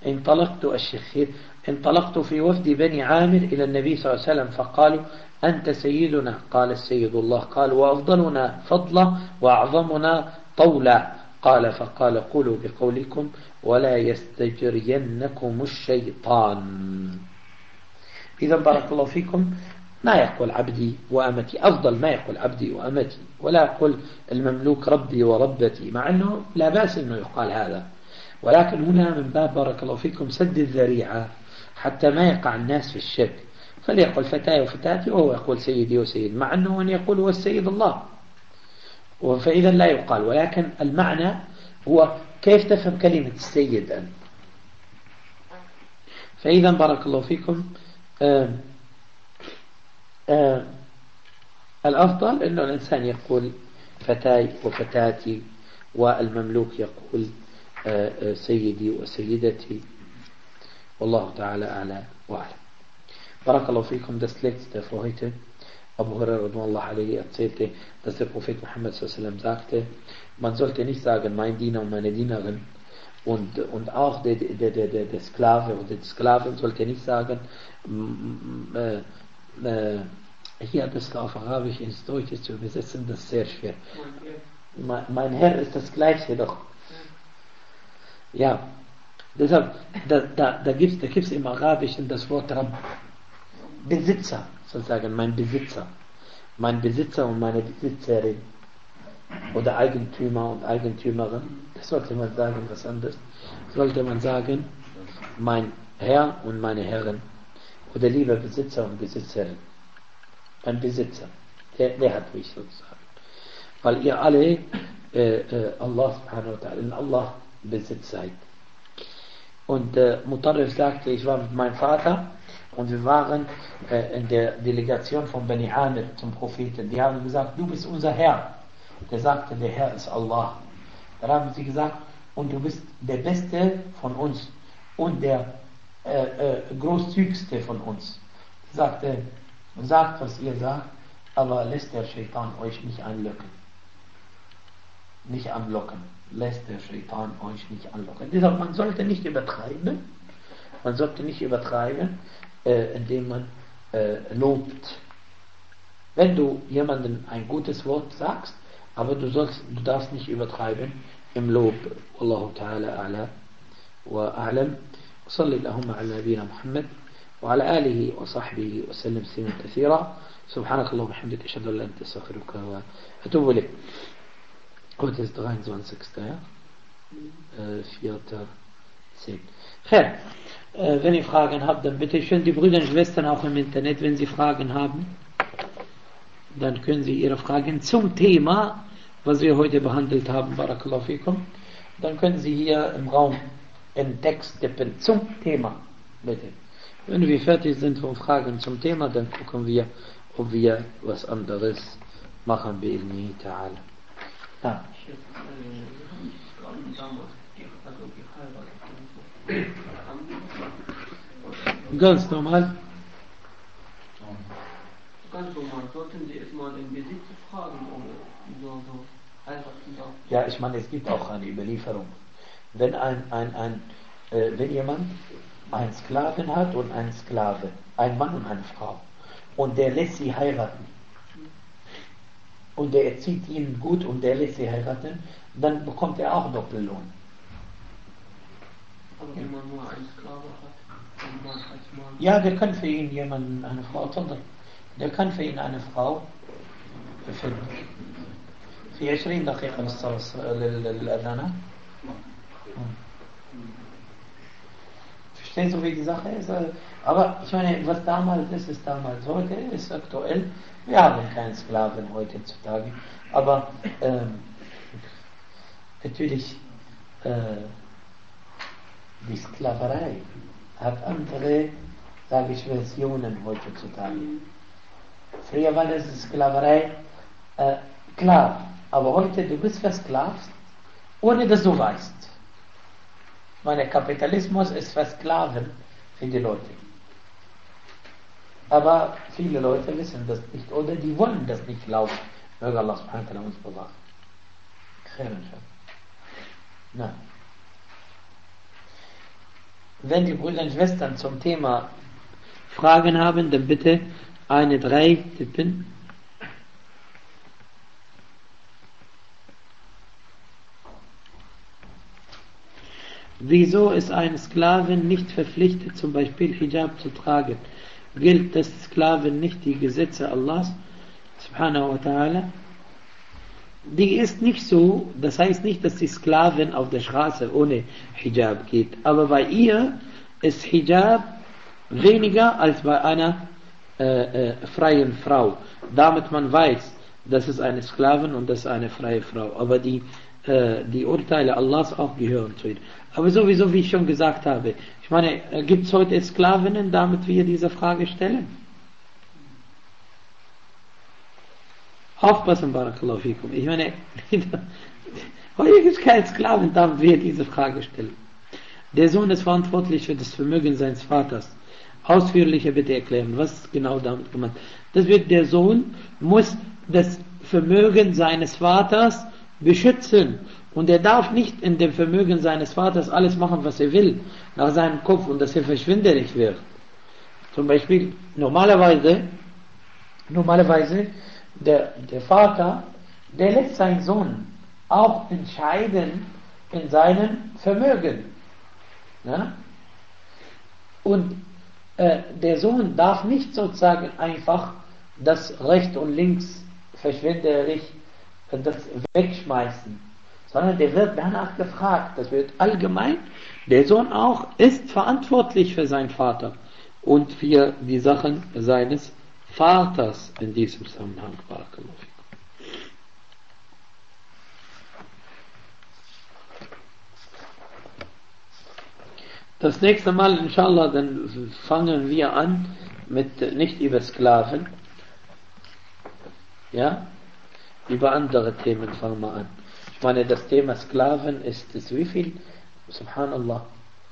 انطلقت في وفد بني عامر إلى النبي صلى الله عليه وسلم فقالوا: أنت سيدنا. قال: السيد الله. قال: وأفضلنا فضلا وأعظمنا طولا. قال: فقال: قولوا بقولكم ولا يستجرينكم الشيطان. إذا بارك الله فيكم، ما يقول عبدي وأمتي، أفضل ما يقول عبدي وأمتي، ولا يقول المملوك ربي وربتي، مع أنه لا بأس أنه يقال هذا، ولكن هنا من باب بارك الله فيكم سد الذريعة حتى ما يقع الناس في الشرك. فليقل فتاي وفتاتي وهو يقول سيدي وسيد، مع أنه أن يقول هو السيد الله، فإذا لا يقال. ولكن المعنى هو كيف تفهم كلمة السيد أنت. فإذا بارك الله فيكم الأفضل أنه الإنسان يقول فتاي وفتاتي، والمملوك يقول سيدي وسيدتي، والله تعالى أعلى وأعلم. بارك الله فيكم. Das letzte für heute. Abu Hurairah radhiyallahu anhu erzählte, dass der Prophet Muhammad sallallahu alaihi wasallam sagte, man sollte nicht sagen, mein Diener und meine Dienerin, und auch der Sklave oder die Sklavin sollte nicht sagen, hier das auf Arabisch ins Deutsche zu übersetzen, das ist sehr schwer. Mein Herr ist das Gleiche doch. Ja, deshalb, da gibt es im Arabischen das Wort Rabb. Besitzer, sozusagen, mein Besitzer und meine Besitzerin, oder Eigentümer und Eigentümerin, das sollte man sagen, was anderes, sollte man sagen, mein Herr und meine Herren, oder lieber Besitzer und Besitzerin, mein Besitzer, der hat mich sozusagen, weil ihr alle Allah subhanahu wa ta'ala, in Allah Besitz seid. Und Mutarrif sagte, ich war mit meinem Vater und wir waren in der Delegation von Bani Amir zum Propheten. Die haben gesagt, du bist unser Herr. Der sagte, der Herr ist Allah. Dann haben sie gesagt, und du bist der Beste von uns und der großzügigste von uns. Er sagte, sagt, was ihr sagt, aber lässt der Shaitan euch nicht anlocken. Nicht anlocken. Lässt der Shaitan euch nicht anlocken. Deshalb, man sollte nicht übertreiben. Man sollte nicht übertreiben, indem man lobt. Wenn du jemandem ein gutes Wort sagst, aber du darfst nicht übertreiben im Lob. Wallahu ta'ala a'la wa a'lam. Salli Allahumma ala nabina Muhammad وعلى آله وصحبه وسلم تسليما كثيرا. سبحانك اللهم وبحمدك أشهد أن لا إله إلا أنت أستغفرك وأتوب إليك. Heute ist 23. Ja? 4.10. Wenn ihr Fragen habt, dann bitte schön, die Brüder und Schwestern auch im Internet, wenn sie Fragen haben, dann können sie ihre Fragen zum Thema, was wir heute behandelt haben, Barakallahu fikum, dann können sie hier im Raum einen Text tippen zum Thema, bitte. Wenn wir fertig sind von Fragen zum Thema, dann gucken wir, ob wir was anderes machen, bi'idhnihi ta'ala. Ja. Ganz normal. Ganz normal. Sollten Sie es mal den Besitz fragen oder so heiraten darf? Ja, ich meine, es gibt auch eine Überlieferung. Wenn wenn jemand einen Sklaven hat und einen Sklave, ein Mann und eine Frau, und der lässt sie heiraten, und der erzieht ihn gut und der lässt sie heiraten, dann bekommt er auch Doppellohn. Aber wenn man nur einen Sklave hat, ein Mann als Mann. Ja, der kann für ihn jemanden, eine Frau, der kann für ihn eine Frau finden. في 20 دقيقة للأذان. Verstehst du, wie die Sache ist? Aber ich meine, was damals ist, ist damals. Heute ist aktuell. Wir haben keinen Sklaven heutzutage. Aber natürlich die Sklaverei hat andere, sage ich, Versionen heutzutage. Früher war das Sklaverei klar. Aber heute, du bist versklavt, ohne dass du weißt. Mein Kapitalismus ist versklaven für die Leute. Aber viele Leute wissen das nicht oder die wollen das nicht glauben. Möge Allah subhanahu wa ta'ala uns bewahren. Na. Wenn die Brüder und Schwestern zum Thema Fragen haben, dann bitte 3 tippen. Wieso ist ein Sklaven nicht verpflichtet, zum Beispiel Hijab zu tragen? Gilt das Sklaven nicht die Gesetze Allahs, subhanahu wa ta'ala? Die ist nicht so, das heißt nicht, dass die Sklavin auf der Straße ohne Hijab geht. Aber bei ihr ist Hijab weniger als bei einer freien Frau. Damit man weiß, das ist eine Sklavin und das ist eine freie Frau. Aber die Urteile Allahs auch gehören zu ihr. Aber sowieso, wie ich schon gesagt habe, ich meine, gibt es heute Sklavinnen, damit wir diese Frage stellen? Aufpassen, Barakallahu fikum. Ich meine, heute gibt es keine Sklaven, damit wir diese Frage stellen. Der Sohn ist verantwortlich für das Vermögen seines Vaters. Ausführlicher bitte erklären, was ist genau damit gemeint? Der Sohn muss das Vermögen seines Vaters beschützen. Und er darf nicht in dem Vermögen seines Vaters alles machen, was er will, nach seinem Kopf, und dass er verschwinderig wird. Zum Beispiel, normalerweise, der Vater, der lässt seinen Sohn auch entscheiden in seinem Vermögen. Ja? Und der Sohn darf nicht sozusagen einfach das rechts und links verschwenderisch das wegschmeißen, sondern der wird danach gefragt. Das wird allgemein. Der Sohn auch ist verantwortlich für seinen Vater und für die Sachen seines Vaters in diesem Zusammenhang. Das nächste Mal, inshallah, dann fangen wir an mit nicht über Sklaven, ja, über andere Themen fangen wir an. Ich meine, das Thema Sklaven ist es wie viel? Subhanallah.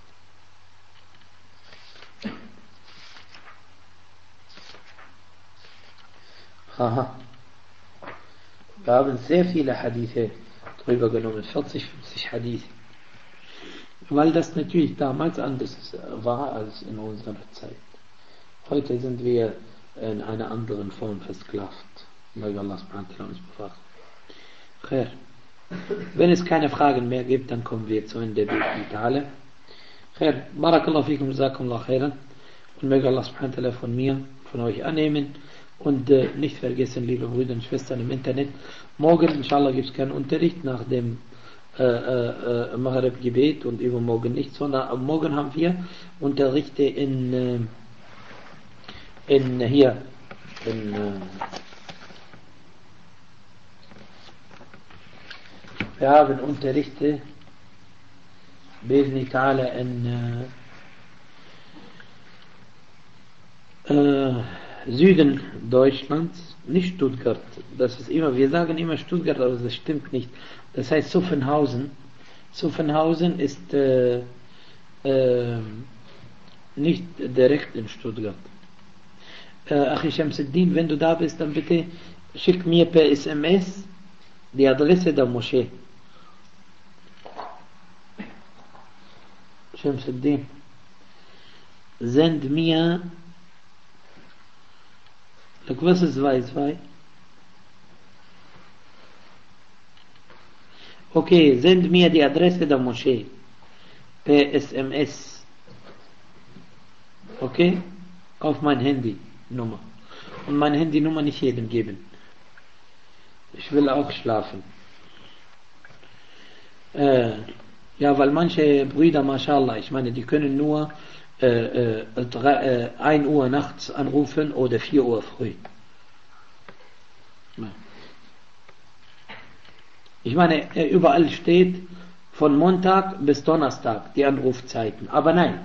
Aha. Wir haben sehr viele Hadithe drüber genommen, 40, 50 Hadithe. Weil das natürlich damals anders war als in unserer Zeit. Heute sind wir in einer anderen Form versklavt. Möge Allah subhanahu wa ta'ala uns bewahren. Khair. Wenn es keine Fragen mehr gibt, dann kommen wir zu Ende der Ta'ala. Khair. Barakallahu fikum, jazakumullah khairan. Und möge Allah subhanahu wa ta'ala von mir, von euch annehmen. Und nicht vergessen, liebe Brüder und Schwestern im Internet, morgen, inshallah, gibt es keinen Unterricht nach dem Maghrib-Gebet und übermorgen nicht, sondern morgen haben wir Unterrichte wir haben Unterrichte بإذن تعالى in Süden Deutschlands, nicht Stuttgart. Das ist immer, wir sagen immer Stuttgart, aber das stimmt nicht. Das heißt Zuffenhausen. Zuffenhausen ist nicht direkt in Stuttgart. Achi Shamsuddin, wenn du da bist, dann bitte schick mir per SMS die Adresse der Moschee. Shamsuddin, send mir, was ist Wi-Fi? Okay, send mir die Adresse der Moschee per SMS. Okay? Auf mein Handynummer. Und meine Handynummer nicht jedem geben. Ich will auch schlafen. Ja, weil manche Brüder, mashallah, ich meine, die können nur 1 Uhr nachts anrufen oder 4 Uhr früh. Ich meine, überall steht von Montag bis Donnerstag die Anrufzeiten. Aber nein.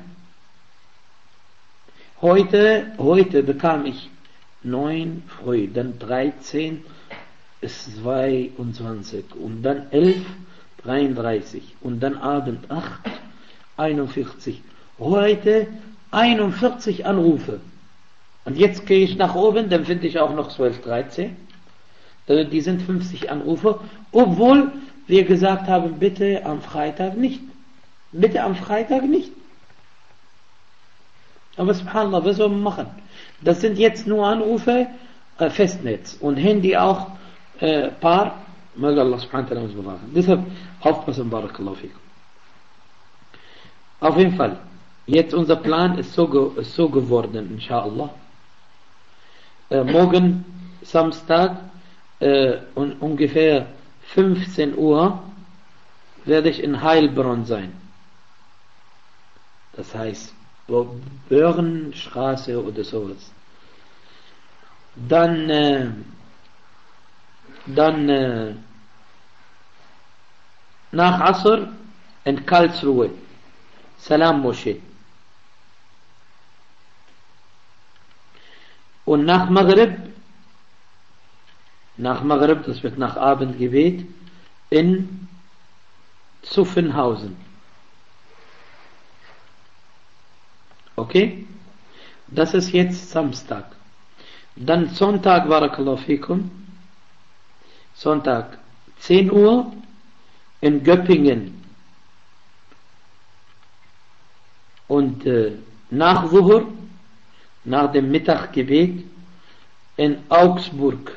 Heute bekam ich 9 früh, dann 13, 22 und dann 11, 33 und dann Abend 8, 41. Heute 41 Anrufe. Und jetzt gehe ich nach oben, dann finde ich auch noch 12, 13. Also die sind 50 Anrufe, obwohl wir gesagt haben, bitte am Freitag nicht. Bitte am Freitag nicht. Aber subhanallah, was soll man machen? Das sind jetzt nur Anrufe, Festnetz und Handy auch paar. Möge Allah subhanahu wa ta'ala uns bewahren. Deshalb aufpassen, barakallahu fikum. Auf jeden Fall, jetzt unser Plan ist so geworden, inshallah. Morgen, Samstag, ungefähr 15 Uhr werde ich in Heilbronn sein. Das heißt, Böhrenstraße oder sowas. Dann nach Asr in Karlsruhe, Salam Moschee. Und nach Maghrib, das wird nach Abendgebet, in Zuffenhausen. Okay? Das ist jetzt Samstag. Dann Sonntag, barakallahu fikum, Sonntag 10 Uhr in Göppingen. Und nach Zuhur, nach dem Mittaggebet, in Augsburg.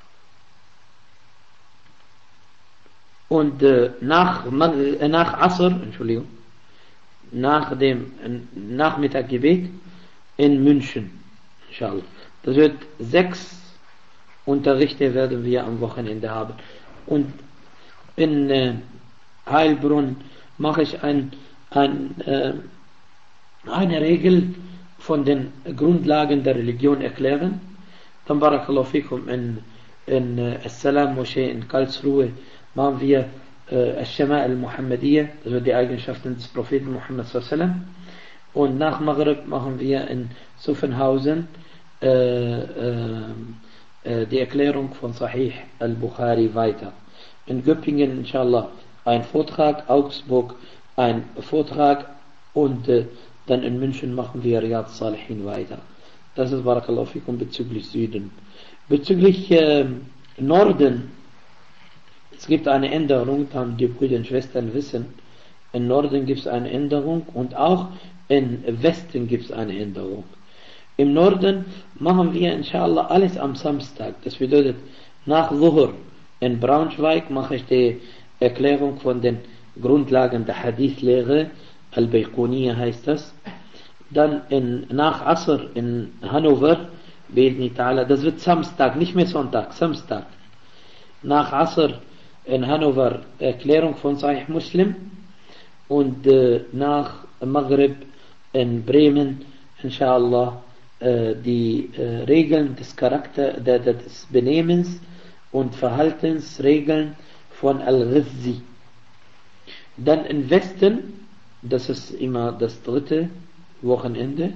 Und nach Asr, Entschuldigung, nach dem Nachmittaggebet in München. Inshallah. Das wird 6 Unterrichte werden wir am Wochenende haben. Und in Heilbronn mache ich eine Regel von den Grundlagen der Religion erklären. Dann barakallahu fikum in As-Salam Moschee in Karlsruhe machen wir Al-Shama' al-Muhammadiyya, also die Eigenschaften des Propheten Muhammad sallallahu alaihi wasallam. Und nach Maghrib machen wir in Zuffenhausen die Erklärung von Sahih al-Bukhari weiter. In Göppingen inshallah ein Vortrag, Augsburg ein Vortrag und dann in München machen wir Riyad Salihin weiter. Das ist barakallahu fikum bezüglich Süden. Bezüglich Norden, es gibt eine Änderung, dann die Brüder und Schwestern wissen, im Norden gibt es eine Änderung und auch im Westen gibt es eine Änderung. Im Norden machen wir inshallah alles am Samstag. Das bedeutet, nach Zuhur in Braunschweig mache ich die Erklärung von den Grundlagen der Hadith-Lehre, Al-Bayquniyya heißt das. Dann nach Asr in Hannover, das wird Samstag, nicht mehr Sonntag, Samstag. Nach Asr in Hannover Erklärung von Sahih Muslim und nach Maghrib in Bremen, inshallah, die Regeln des des Benehmens und Verhaltensregeln von Al-Ghizzi. Dann im Westen, das ist immer das dritte Wochenende,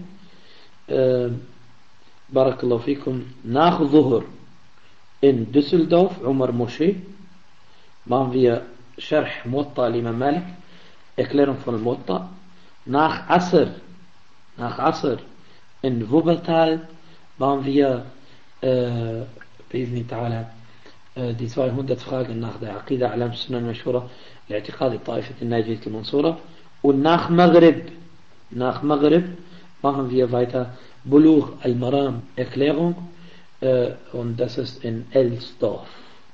Barakallahu fikum, nach Zuhur in Düsseldorf, Umar Moschee, machen wir Sharh Muwatta al-Imam Malik, Erklärung von Muwatta. Nach Asr in Wuppertal machen wir die 200 Fragen nach der Aqida Alam Sunnah al-Mashhura, Al-I'tiqad al-Taifat al-Najiyat al-Mansura. Und nach Maghrib machen wir weiter Bulugh al-Maram Erklärung, und das ist in Elsdorf.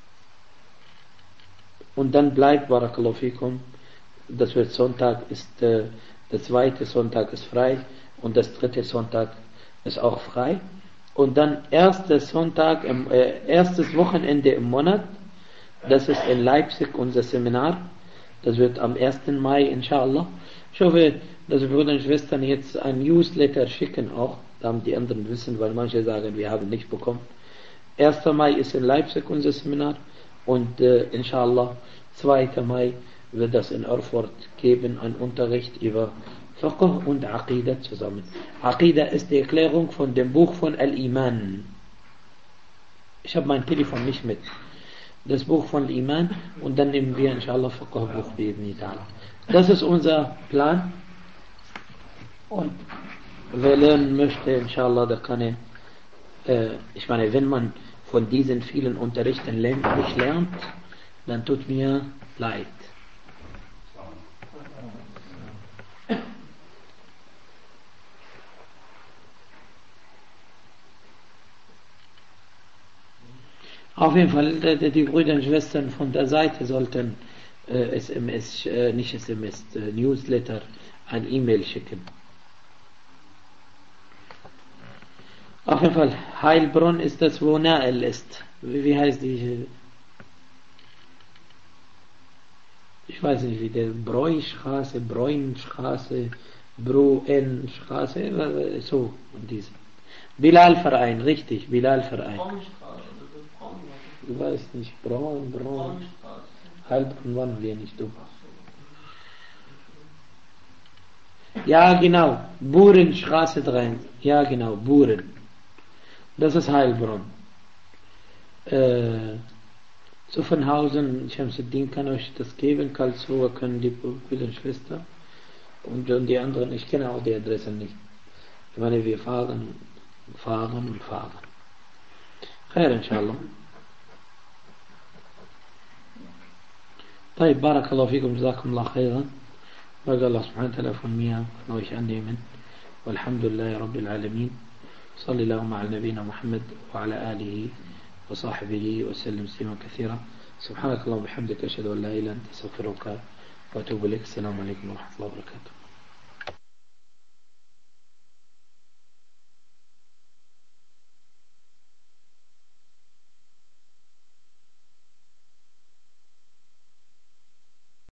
Und dann bleibt, Barakallahu fikum, das wird Sonntag, der zweite Sonntag ist frei und das dritte Sonntag ist auch frei. Und dann erstes Wochenende im Monat, das ist in Leipzig unser Seminar, das wird am 1. Mai, inshallah. Ich hoffe, dass die Brüder und Schwestern jetzt ein Newsletter schicken auch, damit die anderen wissen, weil manche sagen, wir haben nicht bekommen. 1. Mai ist in Leipzig unser Seminar und inshallah 2. Mai wird das in Erfurt geben, ein Unterricht über Fiqh und Aqida zusammen. Aqida ist die Erklärung von dem Buch von Al-Iman. Ich habe mein Telefon nicht mit. Das Buch von Al-Iman und dann nehmen wir inshallah Fiqh-Buch bi'idhni ta'ala. Das ist unser Plan. Und wer lernen möchte, inshallah, da kann ich meine, wenn man von diesen vielen Unterrichten nicht lernt, dann tut mir leid. Auf jeden Fall, die Brüder und Schwestern von der Seite sollten Newsletter, ein E-Mail schicken. Auf jeden Fall, Heilbronn ist das, wo Nael ist. Wie heißt die? Ich weiß nicht, wie der Bräustraße, Bräunstraße, Bruenstraße, so und diese. Bilal-Verein, richtig, Bilal-Verein. Du weißt nicht, Braun. Heilbronn waren wir nicht, du. Ja, genau, Burenstraße 3. Ja, genau, Buren. Das ist Heilbronn. Zuffenhausen, Shamsuddin kann euch das geben, Karlsruhe können die Brüder und Schwestern. Und die anderen, ich kenne auch die Adresse nicht. Ich meine, wir fahren. Khair, inshallah. طيب بارك الله فيكم جزاكم الله خيرا وقال الله سبحانه وتعالى von mir von euch annehmen والحمد لله رب العالمين صلى اللهم على نبينا محمد وعلى آله وصحبه وسلم تسليما كثيرا سبحانك اللهم وبحمدك أشهد أن لا إله إلا أنت أستغفرك وأتوب إليك السلام عليكم ورحمة الله وبركاته